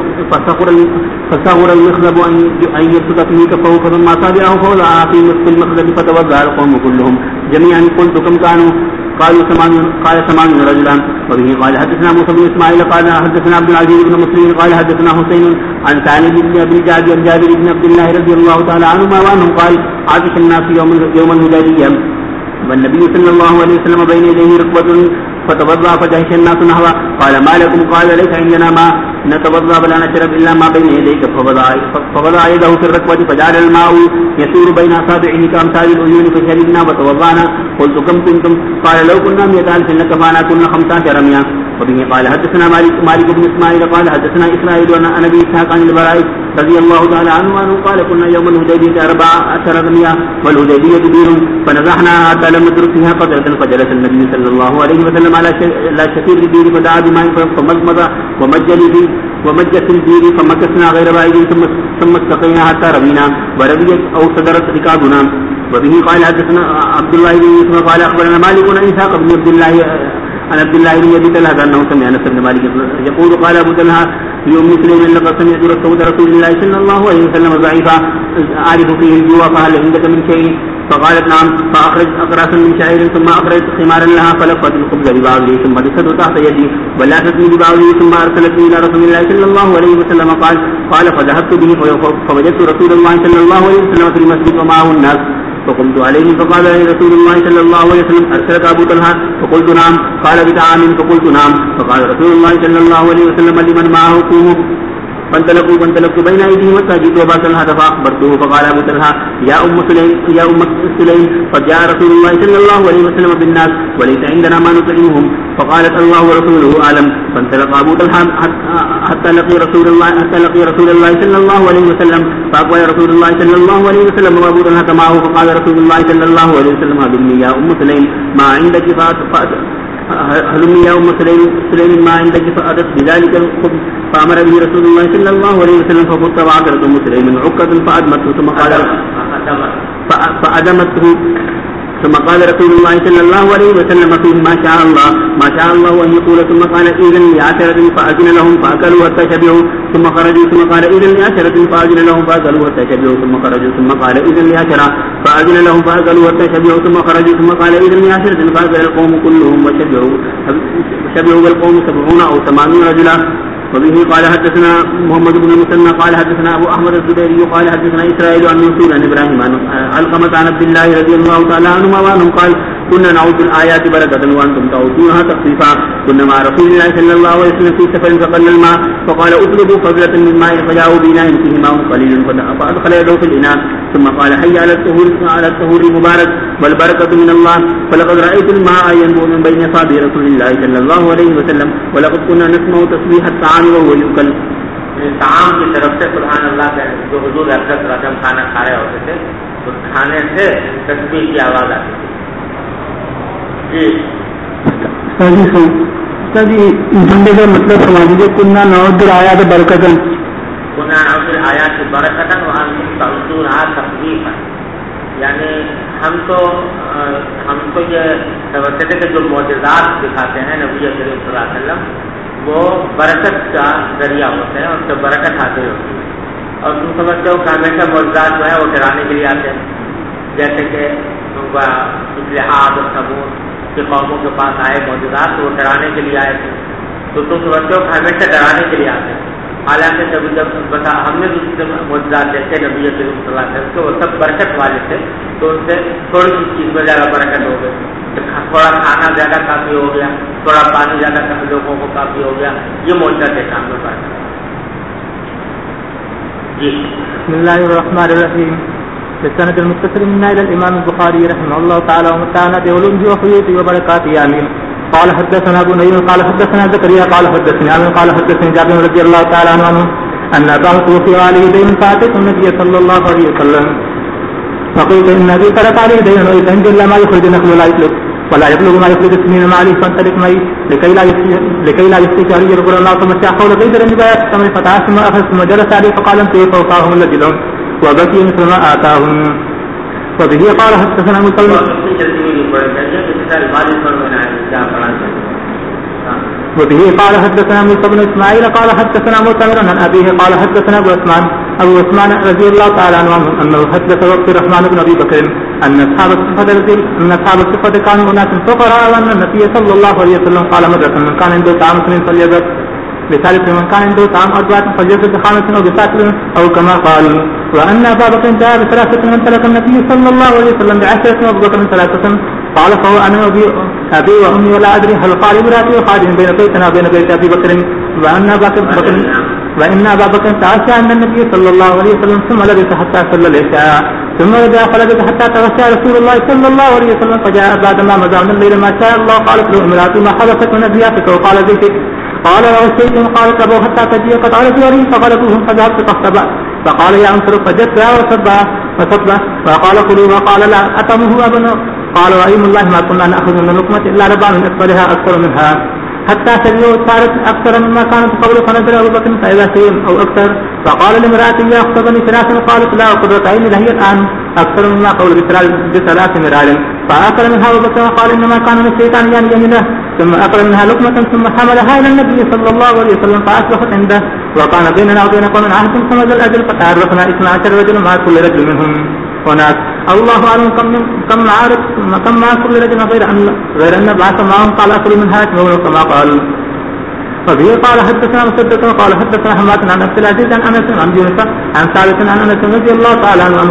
المخرب أن يبسط فيه كفه فثم أصابعه فوضعها في المخرب فتوضأ القوم كلهم جميعا. قلت كم كانوا قال 80 رجلا. وبه قال حدثنا موسى بن اسماعيل قال حدثنا عبد العزيز بن مسلم قال حدثنا حسين عن ثاني بن ابي جابر عن جابر بن عبد الله رضي الله تعالى عنهما وعنه قال عطش الناس يوم الهديبية والنبي صلى الله عليه وسلم بين يديه ركبة فتوضأ فجهش الناس نحوه قال ما لكم قال ليس عندنا ماء نتوضأ ولا نشرب إلا ما بين يديك فوضع يده في الركبة فجعل الماء يسير بين أصابعه كأمثال العيون فشربنا وتوضأنا. قلت كم كنتم قال لو كنا 100,000 لكفانا كنا 15 100. وبه قال حدثنا مالك بن اسماعيل قال حدثنا إسرائيل عن أبي إسحاق عن البراء رضي الله تعالى عنه وعنه قال كنا يوم الهديبية 14 100 والهديبية بير فنزحناها حتى لم ندرك فيها قطرة فجلس النبي صلى الله عليه وسلم على شفير البير فدعا بماء فمضمض ومج في البير فمكثنا غير بعيد ثم استقينا حتى ربينا وربيت أو صدرت ركابنا. وبه قال حدثنا عبد الله بن يوسف قال أخبرنا مالك عن إسحاق بن عبد الله عن عبد الله بن ابي طلحه انه سمع انس بن مالك يقول قال ابو طلحه يوم مسلم لقد سمعت رسول الله صلى الله عليه وسلم ضعيفا اعرف فيه الجوع فهل عندك من شيء فقالت نعم فاخرج اقراصا من شعير ثم اخرجت خمارا لها فلفت الخبز ببعضه ثم دست تحت يدي ولاتتني ببعضه ثم ارسلتني الى رسول الله صلى الله عليه وسلم قال فذهبت به فوجدت رسول الله صلى الله عليه وسلم في المسجد ومعه الناس فقمت عليه فقال لي رسول الله صلى الله عليه وسلم أرسلك أبو طلحة فقلت نعم قال بطعام فقلت نعم فقال رسول الله صلى الله عليه وسلم لمن معه قوموا فانطلقت بين أيديهم حتى جئت أبا طلحة فأخبرته فقال أبو طلحة يا أم سليم قد جاء رسول الله صلى الله عليه وسلم بالناس وليس عندنا ما نطعمهم فقالت الله ورسوله أعلم. فانطلق أبو طلحة حتى لقي رسول الله صلى الله عليه وسلم فأقبل رسول الله صلى الله عليه وسلم وأبو طلحة معه فقال رسول الله صلى الله عليه وسلم هلمي يا أم سليم ما عندك هلمي يا أم سليم ما عندك فأتت بذلك الخبز فأمر به رسول الله صلى الله عليه وسلم فقلت وعكرت أم سليم عكة فأدمته ثم قال رسول الله صلى الله عليه وسلم فيه ما شاء الله أن يقول ثم قال إذن لعشرة فأذن لهم فأكلوا حتى شبعوا ثم خرجوا ثم قال إذن لعشرة فأذن لهم فأكلوا حتى شبعوا ثم خرجوا ثم قال إذن لعشرة فأذن لهم فأكلوا حتى شبعوا ثم خرجوا ثم قال إذن لعشرة فأكل القوم كلهم وشبعوا والقوم 70 أو 80 رجلا. وبه قال حدثنا محمد بن المثنى قال حدثنا أبو أحمد الزبيري قال حدثنا إسرائيل عن منصور عن إبراهيم عن علقمة عن عبد الله رضي الله تعالى عنهما وعنهم قال كنا نعود الآيات بركة وأنتم تعودونها تخفيفا. كنا مع رسول الله صلى الله عليه وسلم في سفر فقلنا الماء فقال اطلبوا فضلة من ماء فجاءوا بإناء فيه ماء قليل فأدخل يده في الإناء ثم قال حي على الطهور المبارك والبركة من الله. فلقد رأيت الماء ينبوع من بين أصابع رسول الله صلى الله عليه وسلم ولقد كنا نسمع تسبيح الطعام وهو يؤكل. طعام کی طرف سے سبحان اللہ کا جو حضور حضرت رقم کھانا کھا رہے ہوتے تھے اس کھانے سے تسبیح کی آواز آتی تھی. جی جملے کا مطلب سمجھ لیجیے کنہ نعودر آیات برکتن کنہ نعودر آیات برکتن وانتم تعودونها تخفیفا. یعنی ہم تو یہ سمجھتے تھے کہ جو معجزات دکھاتے ہیں نبی کریم صلی اللہ علیہ وسلم وہ برکت کا ذریعہ ہوتے ہیں اور اس سے برکت حاصل ہوتی ہے. اور تم سمجھتے ہو کہ ہمیشہ معجزات جو ہے وہ ڈرانے کے لیے آتے ہیں. جیسے کہ پچھلے عاد اور ثمود کے قوموں کے پاس آئے معجزات تو وہ ڈرانے کے لیے آئے تھے. تو تم سمجھتے ہو کہ ہمیشہ ڈرانے کے لیے آتے ہیں. حالانکہ کبھی جب ہم نے دوسرے معجزات دیکھے نبی کریم صلی اللہ علیہ وسلم وہ سب برکت والے تھے. تو ان سے تھوڑی سی چیز میں زیادہ برکت ہو گئی. تھوڑا کھانا زیادہ کافی ہو گیا, تھوڑا پانی زیادہ کافی لوگوں کو کافی ہو گیا. یہ معجزہ دیکھا ہم نے برکت. جی بسم الله الرحمن الرحيم. في السنة المتصل منا إلى الإمام البخاري رحمه الله تعالى ومتعنا بعلومه وخيوطه وبركاته آمين. قال حدثنا أبو نعيم قال حدثنا زكريا قال حدثني عامر قال حدثني جابر رضي الله تعالى عنه أن أباه توفي عليه دين فأتيت النبي صلى الله عليه وسلم فقلت إن أبي ترك عليه دين وإذا إلا ما يخرج النخل لا يسلك ولا يبلغ ما يخرج السنين ما عليه فانطلق معي لكي لا يفتي شهري يقول الله ثم استع حول بيت النبايات ثم فتح ثم أخذ ثم جلس عليه فقال انتهي فوقاهم الذي لهم وبكي مثل ما آتاهم. وبه قال حدثنا مسلم وبه قال حدثنا موسى بن إسماعيل قال حدثنا معتمر عن أبيه قال حدثنا أبو عثمان رضي الله تعالى عنه أنه حدث وقت الرحمن بن أبي بكر أن أصحاب الصفة كانوا أناس فقراء وأن النبي صلى الله عليه وسلم قال مرة من كان عنده طعام فليبت بثالث من كان عنده طعام أربعة فليبت بخامس أو بثالث أو كما قال. وأن أبا بكر جاء بثلاثة من ترك النبي صلى الله عليه وسلم بعشرة وأبو بكر ثلاثة قال فهو أنا أبي وأمي ولا أدري هل قال امرأتي وخادم بين بيتنا وبين بيت أبي بكر. وإن أبا بكر تعشى عند النبي صلى الله عليه وسلم ثم لبث حتى صلى العشاء ثم رجع فلبث حتى تغشى رسول الله صلى الله عليه وسلم فجاء بعد ما مضى من الليل ما شاء الله قالت له امرأتي ما حدثت من أبياتك وقال ذيك قال وغشيت قالت أبو حتى تجي قد عرف وري فغلبوهم فذهبت فاختبأ فقال يا أنصر فجدتها وصبها وقال خلوه وقال لا أتمه أبنه قال وأيم الله ما كنا نأخذ من لقمة إلا ربع من أسفلها أكثر منها حتى سبيعوا صارت أكثر مما كانت قبل فنزل أبو بكر فإذا شيء أو أكثر فقال لامرأته يا أخطبني ثلاثا قالت لا وقدرت عيني لهي الآن أكثر مما قول بثلاث مرار فأكل منها أبو بكر وقال إنما كان من الشيطان يعني يمينه ثم أكل منها لقمة ثم حملها إلى النبي صلى الله عليه وسلم فأصبحت عنده وكان بيننا وبين قوم عهد فمضى الأجل فتعرفنا 12 رجل مع كل رجل منهم وناس الله أعلم كم مع كل رجل غير أن بعث معهم قال أكل منها يتمون كما قال. وبه قال حدثنا مسدد قال حدثنا حماد عن عبد العزيز عن أنس عن يونس عن ثابت عن أنس رضي الله تعالى عنه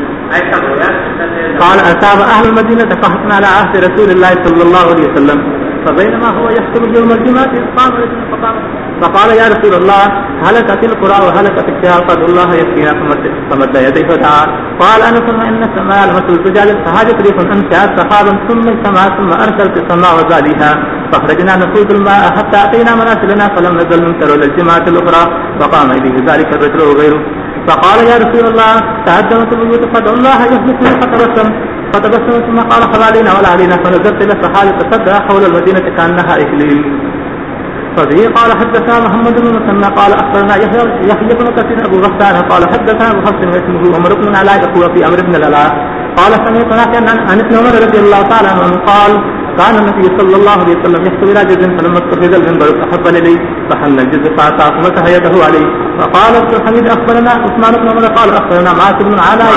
قال أصاب أهل المدينة فحسن على عهد رسول الله صلى الله عليه وسلم فبينما هو يخطب يوم الجمعة إذ قام رجل فقال يا رسول الله هلكت القرى وهلكت الشعب فادعوا الله يسقينا فمد يديه فدعا قال أنس إن السماء لمثل الزجاج فهاجت ريح أنشأت سحابا ثم السماء ثم أرسلت السماء وزادها فأخرجنا نسوق الماء حتى أتينا منازلنا فلم نزل ننكر إلى الجمعة الأخرى فقام إليه ذلك الرجل وغيره فقال يا رسول الله تهدمت البيوت فادعوا الله يهلكني فتبسم ثم قال خذ علينا ولا علينا فنزلت إلى السحاب تصدى حول المدينة كأنها إكليل. فبه قال حدثنا محمد بن مسنى قال أخبرنا يحيى بن كثير أبو غسان قال حدثنا أبو حفص اسمه عمر بن العلاء أخوه في أمر بن العلاء قال سمعت نافعا عن ابن عمر رضي الله تعالى عنه قال كان النبي صلى الله عليه وسلم يخطب إلى جزء فلما اتخذ المنبر فحب إليه فحل الجزء فأتاه ومسح يده عليه. فقال ابن الحميد أخبرنا عثمان بن عمر قال أخبرنا معاذ بن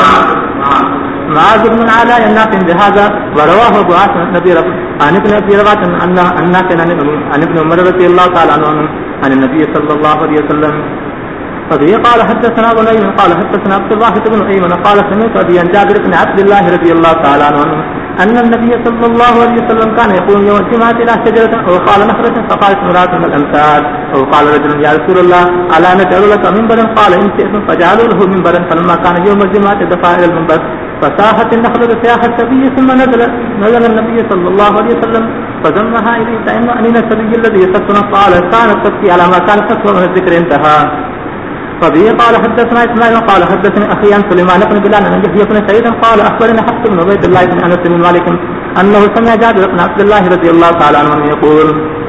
علاء النافع بهذا ورواه أبو عاصم النبي عن ابن أبي رباح النافع عن ابن عمر رضي الله تعالى عنه عن النبي صلى الله عليه وسلم. فبه قال حدثنا غنيم قال حدثنا عبد الله بن أيمن قال سمعت أبي عن جابر بن عبد الله رضي الله تعالى عنه أن النبي صلى الله عليه وسلم كان يقول يوم الجمعة إلى شجرة أو قال نخلة فقالت امرأة من الأنصار أو قال رجل يا رسول الله ألا نجعل لك منبرا قال إن شئتم فجعلوا له منبرا فلما كان يوم الجمعة دفع إلى المنبر فساحت النخلة سياح السبي ثم نزل النبي صلى الله عليه وسلم فضمها إليه فإن أنين السبي الذي يسكن قال كانت تبكي على ما كانت تسوى من الذكر انتهى. فبه قال حدثنا إسماعيل قال حدثني أخي عن سليمان بن بلال عن يحيى بن سعيد قال أخبرني حفص بن عبيد الله بن أنس بن مالك أنه سمع جابر بن عبد الله رضي الله تعالى عنه يقول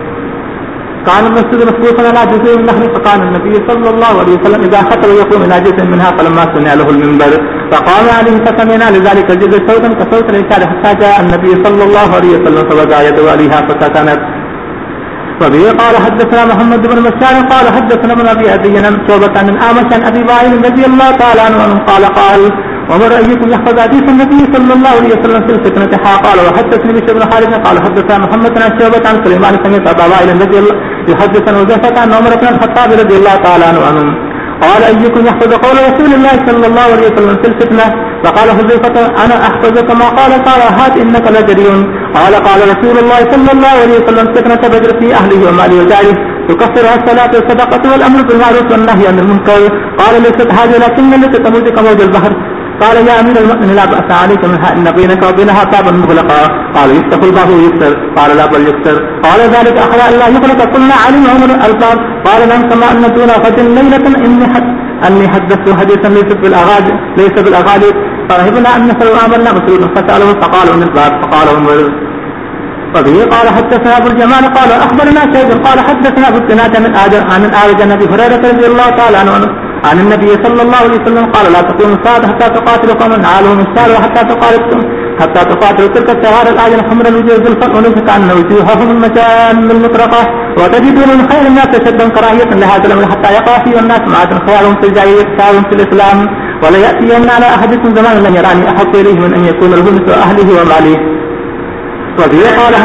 كان المسجد مفتوحا على جزء من نهر فقال النبي صلى الله عليه وسلم إذا خطب يقوم إلى جزء منها فلما سمع له المنبر فقام عليه فسمعنا لذلك الجزء صوتا كصوت العشاء حتى جاء النبي صلى الله عليه وسلم فوضع يده عليها فسكنت. وبه قال حدثنا محمد بن بشار قال حدثنا ابن ابي عدي عن شعبة عن الاعمش عن ابي وائل رضي الله تعالى عنه قال ومر ايكم يحفظ حديث النبي صلى الله عليه وسلم في الفتنة قال وحدثني بشر بن خالد قال حدثنا محمد عن شعبة عن سليمان سمعت ابا وائل رضي الله يحدث عن حذيفة عن عمر بن الخطاب رضي الله تعالى عنه قال ايكم يحفظ قول رسول الله صلى الله عليه وسلم في الفتنة فقال حذيفة انا احفظك ما قال هات انك لجري قال رسول الله صلى الله عليه وسلم فتنة بدر في اهله وماله وجاره تكفرها الصلاة والصدقة والامر بالمعروف والنهي عن المنكر قال ليست هذه لكن التي تموت كموج البحر قال يا امير المؤمنين لا باس عليك منها ان بينك وبينها بابا مغلقا قال يفتح الباب ويكسر قال لا بل يكسر قال ذلك اخرى الا يغلق قلنا علم عمر الباب قال لم كما ان دون غد ليلة اني حدثت حديثا ليس بالاغالي فرهبنا ان نسال امرنا مسعود فساله فقال من الباب فقال عمر. وبه قال حدثنا ابو الجمال قال اخبرنا شيخ قال حدثنا ابو الزناد عن الاعرج عن ابي هريره رضي الله تعالى عنه عن النبي صلى الله عليه وسلم قال لا تقوم الساعه حتى تقاتلوا قوما عالهم الشعر وحتى تقاتلوا تلك الشعار الاعين حمر الوجوه زلفا ونزل كان وجوههم المجان المطرقه وتجدون من خير الناس شدا كراهيه لهذا الامر حتى يقع فيه الناس معاد خيارهم في الجاهليه خيارهم في الاسلام ولا ياتي يوم على احدكم زمان لن يراني احب اليه من ان يكون له مثل اهله وماله. وبه قال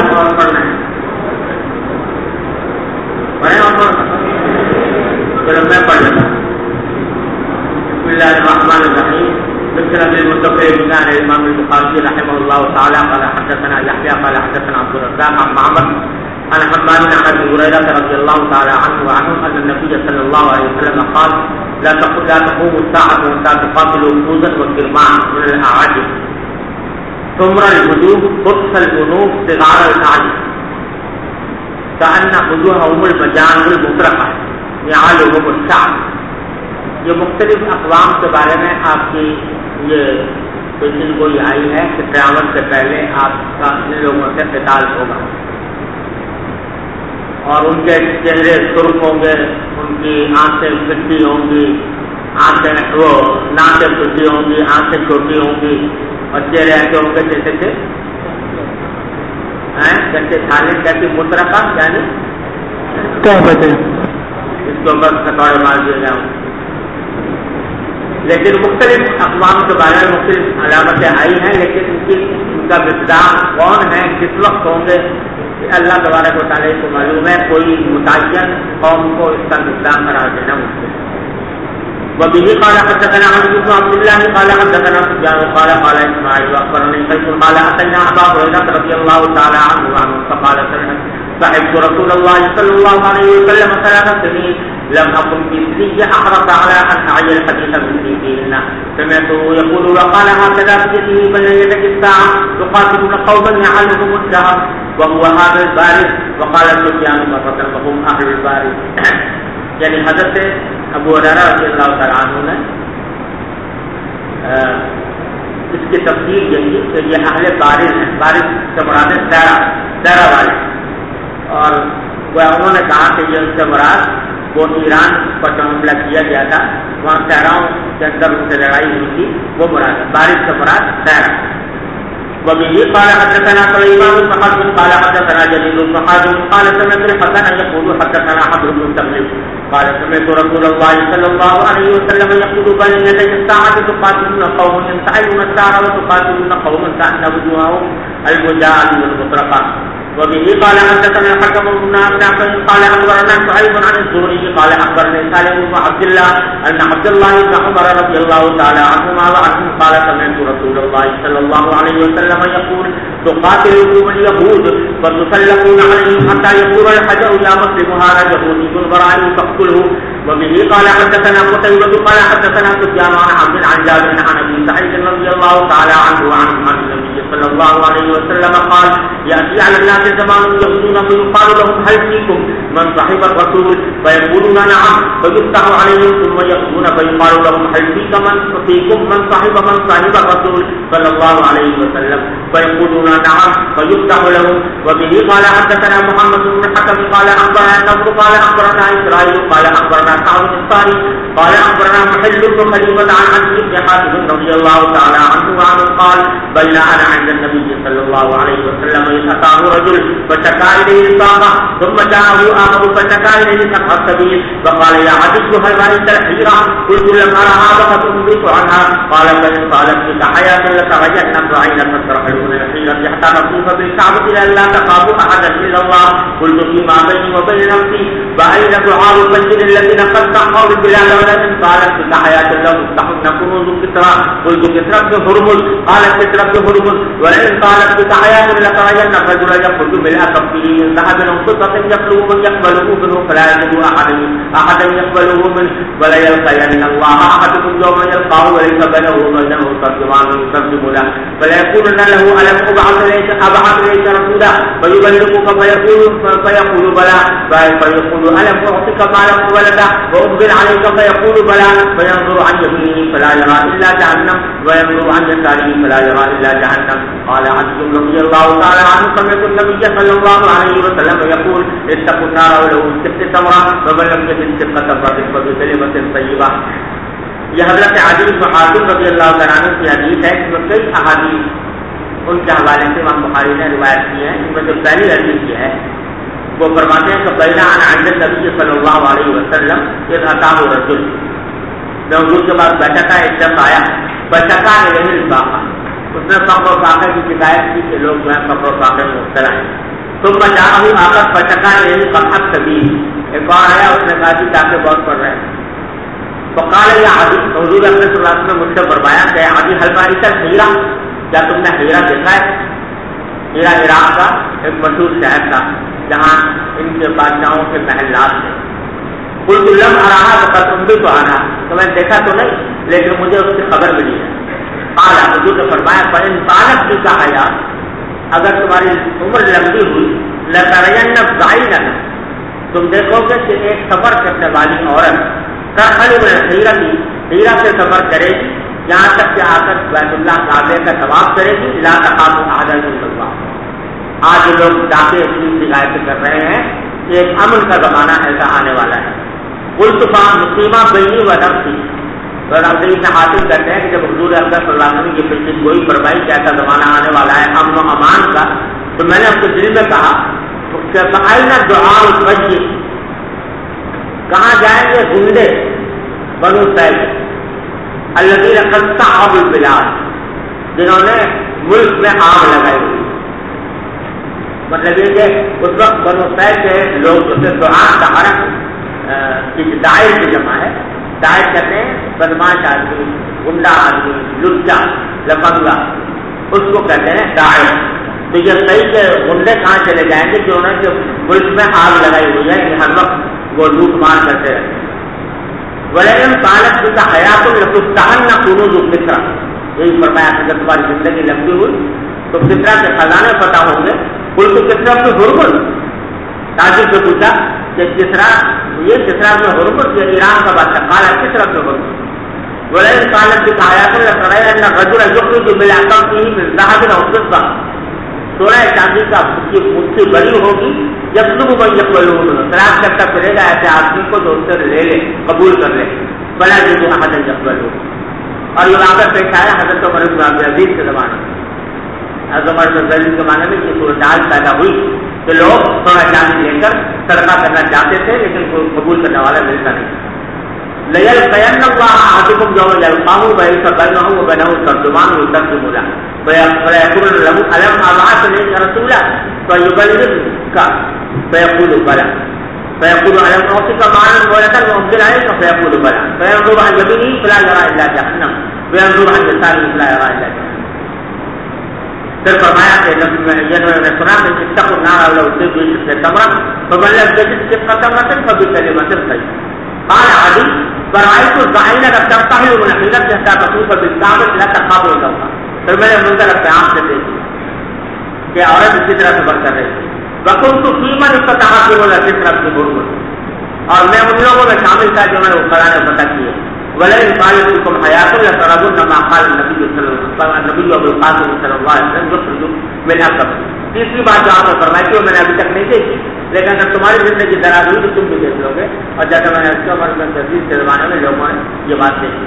بسم الله الرحمن الرحيم. بالسند المتصل بنا الامام البخاري رحمه الله تعالى قال حدثنا يحيى قال حدثنا عبد الرزاق عن معمر عن حماد عن ابي هريره رضي الله تعالى عنه وعنه ان النبي صلى الله عليه وسلم قال لا تقوم الساعه حتى تقاتلوا خوذا وكرمان من الاعاجم ثمر الوجوه قرص الجنوب صغار الاعين كأن وجوههم المجان المطرقه يعالهم الشعب. یہ مختلف اقوام کے بارے میں آپ کی یہ پیشن گوئی آئی ہے کہ قیامت سے پہلے آپ کا ان لوگوں سے قتال ہوگا اور ان کے چہرے سرخ ہوں گے, ان کی آنکھیں پھٹی ہوں گی, ناکیں پھٹی ہوں گی, آنکھیں چھوٹی ہوں گی اور چہرے ایسے ہوں گے جیسے تھالی کیسی مترقہ یعنی اس کے اوپر کٹوڑے مار دیے جاؤں. لیکن مختلف اقوام کے بارے میں مختلف علامتیں آئی ہیں, لیکن ان کا مقدار کون ہے, کس وقت ہوں گے, اللہ تبارک و تعالیٰ کو معلوم ہے. کوئی متعین قوم کو اس کا مقدار قرار دینا مشکل ہے. وبه قال حدثنا عبد الله قال حدثنا سفيان قال اسماعيل واخبرني قيس قال اتينا ابا هريره رضي الله تعالى عنه فقال صحبت رسول الله صلى الله عليه وسلم 3 سنين لم أكن بمثله أحرص على أن أعي الحديث مثلي فيهن. سمعته يقول وقال هكذا بيده بين يدي الساعة يقاتلون قوما يعلمهم الدهر وهو هذا البارد. وقال سفيان مرة فهم أهل البارد. یعنی حضرت ابو ہریرہ رضی اللہ تعالیٰ عنہ نے اس کی تفسیر یہی کہ یہ اہل بارد ہیں. بارد سے مراد دہرہ والے. اور انہوں نے کہا کہ یہ ان سے مراد وہ ایران پر جو حملہ کیا گیا تھا وہاں صحراؤں کے اندر ان سے لڑائی ہوئی تھی وہ مراد ہے. بارد سے مراد صحرا. وبه قال حدثنا سليمان بن حرب قال حدثنا جرير بن حازم قال سمعت الحسن يقول حدثنا حبر بن تغلب قال سمعت رسول الله صلى الله عليه وسلم يقول بين يدي الساعة تقاتلون قوم ينتهون الساعة وتقاتلون قوما كأن وجوههم الوجاء والمطرقة. وبه قال حدثنا الحكم بن نافع قال أخبرنا شعيب عن الزهري قال أخبرني سالم بن عبد الله أن عبد الله بن عمر رضي الله تعالى عنهما وعنهم قال سمعت رسول الله صلى الله عليه وسلم يقول تقاتلكم اليهود فتسلقون عليهم حتى يقول الحجر يا مسلم هذا يهودي برائي فاقتله. وبه قال حدثنا قتيبة قال حدثنا سفيان عن عبد عن جابر عن أبي سعيد رضي الله تعالى عنه وعن النبي صلى الله عليه وسلم قال يأتي على الناس زمان يهودون فيقال لهم هل فيكم من صحب الرسول فيقولون نعم فيفتح عليهم ثم يأتون فيقال لهم هل فيكم من صحب الرسول صلى الله عليه وسلم فيقولون نعم فيفتح لهم. وبه قال حدثنا محمد بن الحكم قال أخبرنا النضر قال أخبرنا إسرائيل قال أخبرنا سعد الأنصاري قال أخبرنا محل بن خليفة عن عدي بن حاتم رضي الله تعالى عنه وعنه قال بين أنا عند النبي صلى الله عليه وسلم إذ أتاه رجل فشكا إليه الطاقة ثم جاءه آخر فشكا إليه سقط السبيل فقال يا عدي هل رأيت الحيرة؟ قلت لم أرها فأخبرت عنها قال فإن قالت بك حياة لترجعن عينك ترحلون الحيرة حتى نطوف بالكعبة لئلا تخافوا أحدا إلا الله. قلت فيما بيني وبين نفسي فأين دعاء المسجد الذين قد سحروا البلاد ولئن قالت بك حياة لتفتحن كنوز كسرى. قلت كسرى بن هرمز قالت كسرى بن هرمز ولئن قالت بك حياة لترجعن الرجل يخرج بالأكفه من ذهب قطة يخلو من يقبله منه فلا يجد أحدا يقبله منه ولا يلقين الله أحدكم يوم يلقاه وليس بينه وبينه ترجمان يترجم له فليقولن له ألم أبعث إليك رسولا فيبلغك فيقول بلى فيقول ألم أعطك مالا ولدا وأقبل عليك فيقول بلى فينظر عن يمينه فلا يرى إلا جهنم وينظر عن يساره فلا يرى إلا جهنم. قال عنه رضي الله تعالى عنه سمعت النبي صلى الله عليه وسلم يقول اتقوا النار ولو بشق تمرة ومن لم يجد شق تمرة فبكلمة طيبة. یہ حضرت عدی بن حاتم رضی اللہ تعالیٰ عنہ کی حدیث ہے. اس میں کئی احادیث ان کے حوالے سے امام بخاری نے روایت کی ہیں. ان میں جو پہلی حدیث یہ ہے وہ فرماتے ہیں کہ بینا عند النبی صلی اللہ علیہ وسلم اذ اتاه رجل. میں حضور کے بعد بیٹھا تھا, ایک شخص آیا فشکا الیہ الفاقہ. اس نے فقر و فاقے کی شکایت کی کہ لوگ جو ہے فقر و فاقے میں مبتلا ہیں. ثم جاءه آخر فشکا الیہ قطع السبیل. ایک اور آیا, اس نے کہا کہ ٹاکے بہت پڑ رہے ہیں. فقال یا عدی, حضور صلی اللہ علیہ وسلم نے مجھ سے فرمایا کہ عدی هل رأيت الحیرہ, کیا تم نے حیرہ دیکھا ہے؟ حیرہ عراق کا ایک مشہور شہر تھا جہاں ان کے بادشاہوں کے محلات تھے. قلت لم ارہا فقد انبئت عنہا, تو میں دیکھا تو نہیں لیکن مجھے اس کی خبر ملی ہے. قال, حضور نے فرمایا فإن طالت بك حیاۃ, اگر تمہاری عمر لمبی ہوئی لترین بعینک, تم دیکھو گے کہ ایک سفر کرنے والی عورت ترحل من الحیرۃ, حیرہ سے سفر کرے گی یہاں تک کہ آ کر بیت اللہ کعبے کا طواف کرے گی. لا تخافوا احدا الا اللہ. آج لوگ ڈاکے اپنی شکایت کر رہے ہیں, ایک امن کا زمانہ ایسا آنے والا ہے. قلت فمصیبہ بینی و نفسی. عبداللہ ابن حاتم کہتے ہیں کہ جب حضور اکرم صلی اللہ علیہ وسلم کی پیشین گوئی فرمائی کہ ایسا زمانہ آنے والا ہے امن و امان کا, تو میں نے اپنے دل میں کہا کہ فأین دعاء الفجر, کہاں جائیں گے گنڈے بنو سعید الذین قد صحبوا البلاد, جنہوں نے ملک میں آگ لگائی ہوئی. مطلب یہ کہ اس وقت بنو سعید کے لوگ اسے دعان دہارت کی دائر کی جمع ہے. دائر کہتے ہیں بدماش آدمی, گنڈا آدمی, لچا, لفنگا, اس کو کہتے ہیں دائر. تو یہ صحیح کے غنڈے کہاں چلے جائیں گے جو انہیں کہ ملک میں آگ لگائی ہوئی ہے کہ ہر وقت وہ لوٹ مار کرتے رہتے ہیں. ولیکن پالک کا حیات الفتحن نہ کنوز الفطرہ، یہی فرمایا کہ جب تمہاری زندگی لمبی ہوئی تو فطرہ کے خزانے پتہ ہوں گے. کل تو کسرا میں حرمت تاجر سے پوچھا کہ کسرا میں حرمت یہ ایران کا بادشاہ قالا کسرا میں حرمت. ولیکن پالک کا حیات الرجل یخرج بالعقبه من ذهب او فضة، سونا چاندی کا مٹھی بڑی ہوگی جب لوگ تلاش کرتا پھرے گا ایسے آدمی کو جو اس سے لے لے قبول کر لے بلا جی جو حضرت جقبل ہو. اور یہ واقعہ پیش آیا حضرت عمر بن عبد العزیز کے زمانے میں. حضرت عمر بن عبد العزیز کے زمانے میں یہ صورتحال پیدا ہوئی کہ لوگ سونا چاندی لے کر صدقہ کرنا چاہتے تھے لیکن کوئی قبول کرنے والا ملتا نہیں. لَيَلْقَيَنَّ اللَّهَ أَحَدُكُمْ يَوْمَ يَلْقَاهُ وَلَيْسَ بَيْنَهُ وَبَيْنَهُ تَرْجُمَانٌ يُتَرْجِمُ لَهُ فَيَقُولُ لَهُ أَلَمْ أَبْعَثْ إِلَيْكَ رَسُولًا فَيُبَلِّغُكَ فَيَقُولُ بَلَى فَيَقُولُ أَلَمْ أُعْطِكَ مَالًا وَلَدًا وَأُنزِلَ عَلَيْكَ فَيَقُولُ بَلَى فَيَنظُرُ عَنْ يَمِينِهِ فَلَا يَرَى إِلَّا جَهَنَّمَ وَيَنظُرُ عَنْ يَسَارِهِ فَلَا يَرَى إِلَّا جَهَنَّمَ. پھر فرمایا کہ جب یہ سنا کہ اتقوا النار ولو بشق تمرة فمن لم يجد شق تمرة فبكلمة طيبة. قال عدي فرأيت الزعينة ترتحل من حيلة حتى تطوف بالكعبة لا تخاف الكوكب. پھر میں نے منظر اپنے آنکھ سے دیکھی کہ عورت اسی طرح سے بڑھ کر رہی تھی. وكنت فيمن افتتح ولا فطرة في بربر، اور میں ان لوگوں میں شامل تھا جو میں نے قرآن نے پتہ کیے. ولئن قال لكم حياة لترون ما قال النبي صلى الله ابو القاسم صلی اللہ علیہ وسلم يخرج من أكبر. تیسری بات جو آپ نے فرمائی تھی وہ میں نے ابھی تک نہیں دیکھی، لیکن اگر تمہاری زندگی دراز ہوئی تو تم بھی دیکھ لو گے. اور جیسا میں نے عمر بن عزیز کے زمانے میں لوگوں نے یہ بات دیکھی.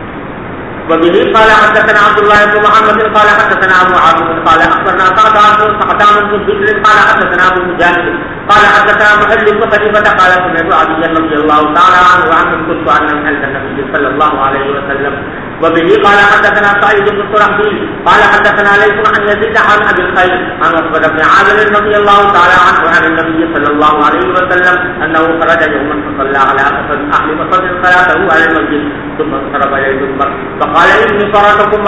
وبه قال حدثنا عبد الله بن محمد قال حدثنا ابو عاصم قال اخبرنا قتادة بن بكر قال حدثنا ابو مجاهد قال حدثنا محل بن خليفة قال سمعت علي رضي الله تعالى عنه وعنه كنت عن النبي صلى الله عليه وسلم. وبه قال حدثنا سعيد بن سرحبيل قال حدثنا ليس عن يزيد عن ابي الخير عن عقبة بن عامر رضي الله تعالى عنه عن النبي صلى الله عليه وسلم انه خرج يوما فصلى على اهل فصل صلاته على المسجد ثم انصرف الى المنبر فقال اني فراتكم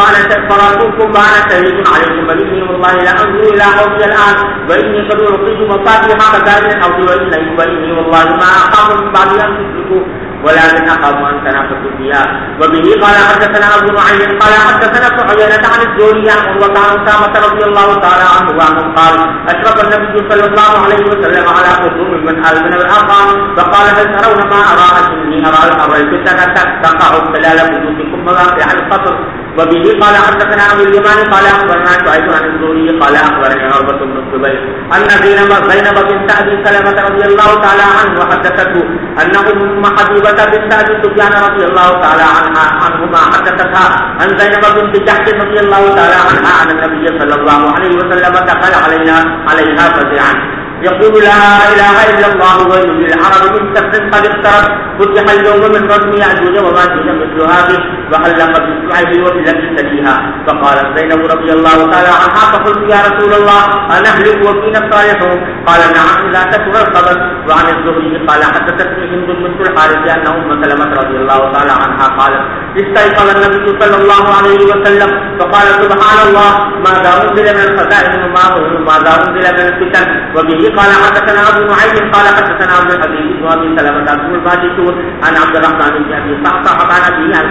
وانا شهيد عليكم واني والله لا انظر الى قومي الان واني قد اعطيت مفاتيح خزائن الارض واني والله ما اخاف من بعد ان تشركوا ولكن اخاف ان تنافسوا فيها. وبه قال حدثنا ابو نعيم قال حدثنا سفيان عن الزهري عن عروة عن أسامة رضي الله تعالى عنه وعنه قال اشرف النبي صلى الله عليه وسلم على قدوم من الأرقام فقال هل ترون ما ارى اني ارى الفتنة تقع خلال بيوتكم مواقع القطر. وبه قال حدثنا ابو اليمان قال اخبرنا شعيب عن الزهري قال اخبرني عروة بن الزبير ان زينب بنت ابي سلمة رضي الله تعالى عنه حدثته ان ام حبيبة بنت ابي سفيان رضي الله تعالى عنهما حدثتها ان زينب بنت جحش رضي الله تعالى عنها عن النبي صلى الله عليه وسلم دخل عليها فزعا يقول لا اله الا الله ويل للعرب من سبت قد اقترب فتح اليوم من رسم يعجوج وماجوج مثل هذه وعلق باصبعه وبالتي تليها. فقالت زينب رضي الله تعالى عنها فقلت يا رسول الله انهلك وفينا الصالحون؟ قال نعم لا تكفر الخبر. وعن الزهري قال حدثتني هند بنت الحارث ان ام سلمة رضي الله تعالى عنها قالت استيقظ النبي صلى الله عليه وسلم فقال سبحان الله ماذا انزل من الخزائن وماذا انزل من الفتن. وبه قال حدثنا ابو نعيم قال حدثنا عبد الحميد بن ابي سلمة بن الباجور عن عبد الرحمن بن ابي صحصح عن ابي عن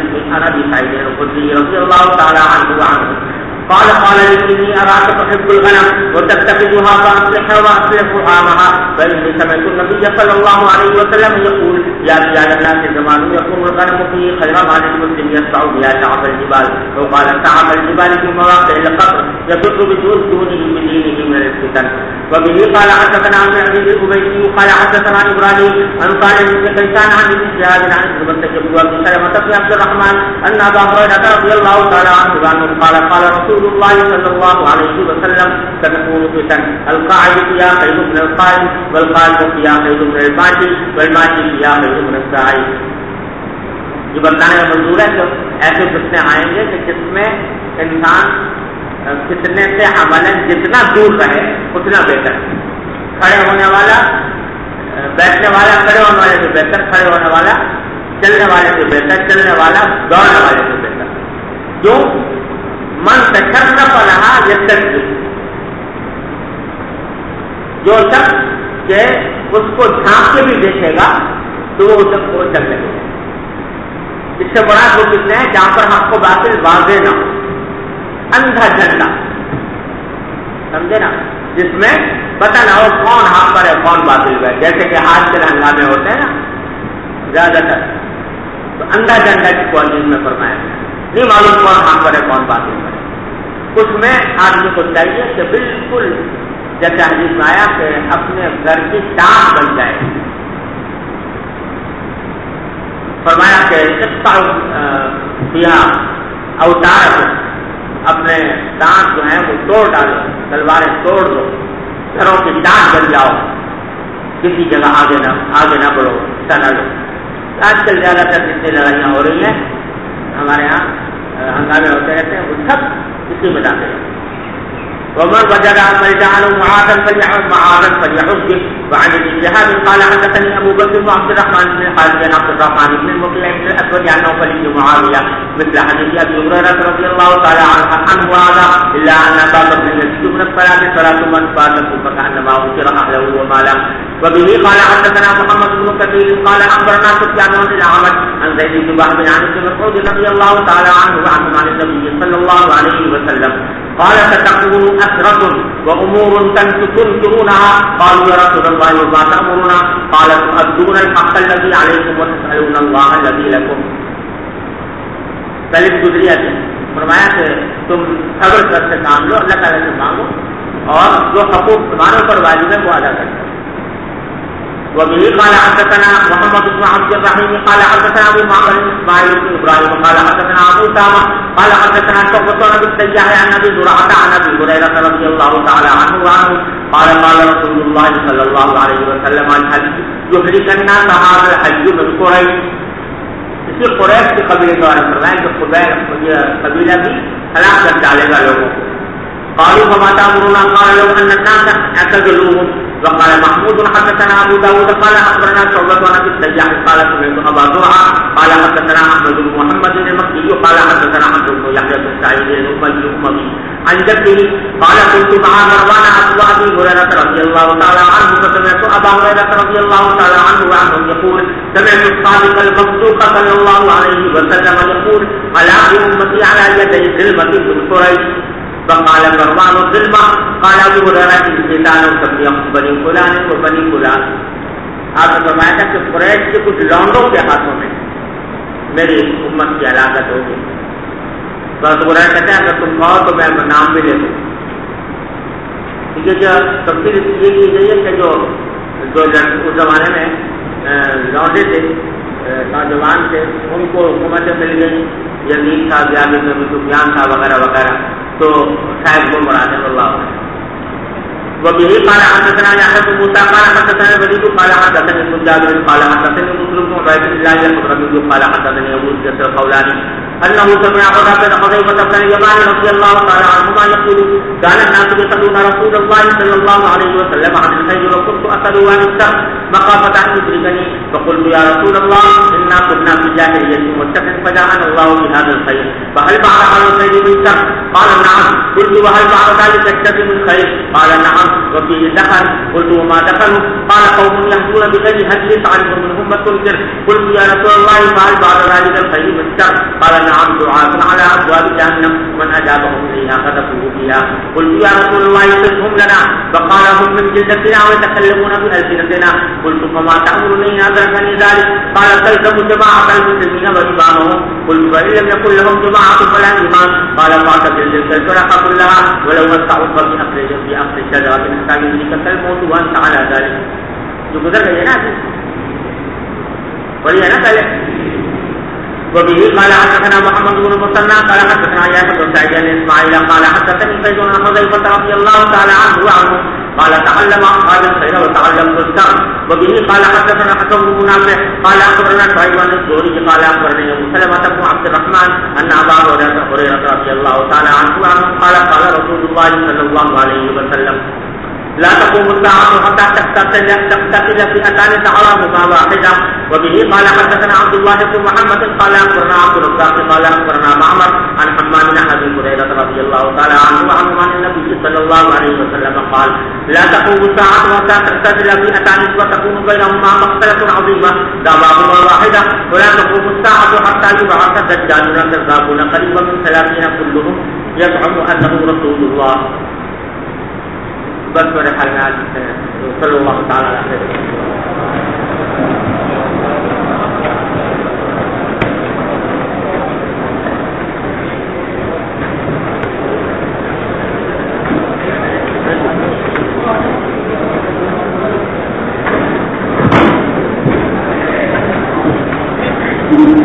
سعيد الخدري رضي الله تعالى عنه وعنه قال لي اني اراك تحب الغنم وتتخذها فاصلحها واصلح طعامها فاني سمعت النبي صلى الله عليه وسلم يقول ياتي على الناس زمان يكون الغنم فيه خير مال المسلم يسعى بها شعب الجبال وقال شعب الجبال في مواقع القبر يفر بدونه بدينه من الفتن. وبه قال حدثنا عن ابي الابيسي قال حدثنا ابراهيم عن طالب بن كيسان عن ابن شهاب عن ابن تجب وابن سلمة بن عبد الرحمن ان ابا هريرة رضي الله تعالى عنه قال رسول الله صلى الله عليه وسلم تكون فتن القاعد فيها خير من القائم والقائم فيها خير من الماشي والماشي فيها خير من الساعي. یہ بتانے کا منظور ہے کہ ایسے فتنے آئیں گے کہ جس میں انسان فتنے سے عملاً جتنا دور رہے اتنا بہتر. کھڑے ہونے والا بیٹھنے والا کھڑے ہونے والے سے بہتر، کھڑے ہونے والا چلنے والے سے بہتر، چلنے والا دوڑنے والے سے بہتر. جو من تشرف لها يستكبر، جو شخص کہ اس کو جھانک کے بھی دیکھے گا تو وہ اسے کو چل لگے گا. اس سے بڑا دکھ کتنے ہیں جہاں پر حق کو باطل واضح نہ ہو, اندھا جھنڈا, سمجھے نا, جس میں پتہ نہ ہو کون حق پر ہے کون باطل پر ہے, جیسے کہ آج کے ہنگامے ہوتے ہیں نا زیادہ تر, تو اندھا جھنڈا کی کو حدیث میں فرمایا نہیں معلوم کون حق پر ہے کون باطل پر ہے. اس میں آدمی کو چاہیے کہ بالکل جیسے حدیث میں آیا کہ اپنے گھر کی ٹانگ بن جائے. فرمایا کہ اوتار اپنے دانت جو ہیں وہ توڑ ڈالو, تلواریں توڑ دو, گھروں کی ٹانگ بن جاؤ, کسی جگہ آگے نہ بڑھو, حصہ نہ لو. آج کل زیادہ تر جتنی لڑائیاں ہو رہی ہیں ہمارے یہاں ہنگامے ہوتے رہتے ہیں, وہ سب اسی میں داخل ہے. ومن وجد ملجأ معاذا فليعوذ به. وعن ابن شهاب قال حدثني ابو بكر بن عبد الرحمن بن الحارث بن عبد الرحمن بن المطلع بن الاسود عن نوفل بن معاويه مثل حديث ابي هريره رضي الله تعالى عنه هذا الا ان ابا بكر يسجد من الصلاه صلاه من فاتته فكانما اوتر اهله وماله. وبه قال حدثنا محمد بن كثير قال اخبرنا سفيان بن الاعمش عن زيد بن وهب عن ابن مسعود رضي الله تعالى عنه عن النبي صلى الله عليه وسلم قال ستكون أسرة وأمور تنكرونها. قالوا يا رسول الله وما تأمرنا؟ قال تؤدون الحق الذي عليكم وتسألون الله الذي لكم. پہلے گزریا تھی, فرمایا کہ تم صبر کر سے کام لو, اللہ تعالیٰ سے مانگو, اور جو حقوق تمہارے اوپر واجب ہے وہ ادا کرو. وبه قال حدثنا محمد بن عبد الرحيم قال حدثنا ابو معمر اسماعيل بن ابراهيم قال حدثنا ابو سامة قال حدثنا شعبة بن السياح عن ابي زرعة عن ابي هريرة رضي الله تعالى عنه قال قال رسول الله صلى الله عليه وسلم يهلك الناس هذا الحج من قريش. اسی قریش کے قبیلے کے بارے میں فرمایا کہ قبیلہ بھی ہلاک کر ڈالے گا لوگوں کو. قالوا فما تأمرون؟ قال لو ان الناس اعتزلوهم. وقال محمود حدثنا ابو داود قال اخبرنا شعبة عن ابي السياح قال سمعت ابا زرعة قال حدثنا احمد بن محمد المكي قال حدثنا عبد بن يحيى بن سعيد الاموي عن جده قال كنت مع مروان ابي هريرة رضي الله تعالى عنه فسمعت ابا هريرة رضي الله تعالى عنه يقول سمعت الصادق المصدوق صلى الله عليه وسلم يقول على امتي على يدي ظلمة بن قريش. فقال مروان الظلمة قال ابو هريرة انسان بني فلان وبني فلان. آپ نے فرمایا تھا کہ قریش کے کچھ لونڈوں کے ہاتھوں میں میری امت کی ہلاکت ہوگی. تو ابو ہریرہ کہتے ہیں اگر تم کہو تو میں نام بھی لے دوں. کیونکہ جو تفصیل یہ کی گئی ہے کہ جو اس زمانے میں لونڈے تھے, نوجوان تھے, ان کو حکومتیں مل گئی, یزید تھا, زیاد بن ابی سفیان تھا, وغیرہ وغیرہ, تو شاید وہ مراد اللہ علیہ. وبه قال حدثنا يحيى بن موسى قال حدثنا الوليد قال حدثني ابن جابر قال حدثني مسلم بن عبيد الله الحضرمي قال حدثني ابو الجسر الخولاني انه سمع حذيفة بن اليمان رضي الله تعالى عنهما يقول كان الناس يسألون رسول الله صلى الله عليه وسلم عن الخير وكنت اسأله عن الشر مخافة ان يدركني فقلت يا رسول الله انا كنا في جاهلية وشر فجاءنا الله بهذا الخير فهل بعد هذا الخير من شر؟ قال نعم. قلت وهل بعد ذلك الشر من خير؟ قال نعم. وفيه دخل. قلت وما دخلوا؟ قال قوم يهدون بغير هدي تعرف منهم ما تنكر. قلت يا رسول الله فهل بعد ذلك الخير من شر؟ قال نعم دعاة على ابواب جهنم من اجابهم اليها قذفوه فيها. قلت يا رسول الله صفهم لنا. فقال هم من جلدتنا ويتكلمون بألسنتنا. قلت فما تأمرني أدركني ذلك؟ قال تلزم جماعة المسلمين وإمامهم. قلت فإن لم يكن لهم جماعة فلا إمام. قال فاعتزل تلك الفرق كلها ولو استعوذ في أصل الشجرة حتى يدركك الموت وأنت على ذلك. جو گزر گئی ہے نا وہی ہے نا پہلے. وبه قال حدثنا محمد بن المثنى قال حدثنا يحيى بن سعيد بن اسماعيل قال حدثني زيد بن حذيفة رضي الله تعالى عنه قال تعلم هذا الخير وتعلم الشر. وبه قال حدثنا حسن بن منافع قال اخبرنا شعيب بن الزهري قال اخبرني ابو سلمة بن عبد الرحمن ان ابا هريرة رضي الله تعالى عنه قال قال رسول الله صلى الله عليه وسلم لا تقوم الساعة حتى تقتتل فئتان دعواهما واحدة. وبه قال حدثنا عبد الله بن محمد قال أخبرنا عبد الرزاق قال أخبرنا معمر عن حماد بن أبي هريرة رضي الله تعالى عنه وعنه عن النبي صلى الله عليه وسلم قال لا تقوم الساعة حتى تقتتل فئتان وتكون بينهما مقتلة عظيمة دعواهما واحدة. ولا تقوم الساعة حتى يبعث الدجالون كذابون قريبا من 30 كلهم يزعم أنه رسول الله. بس میرے خیال میں آج صلی اللہ تعالیٰ علیہ وسلم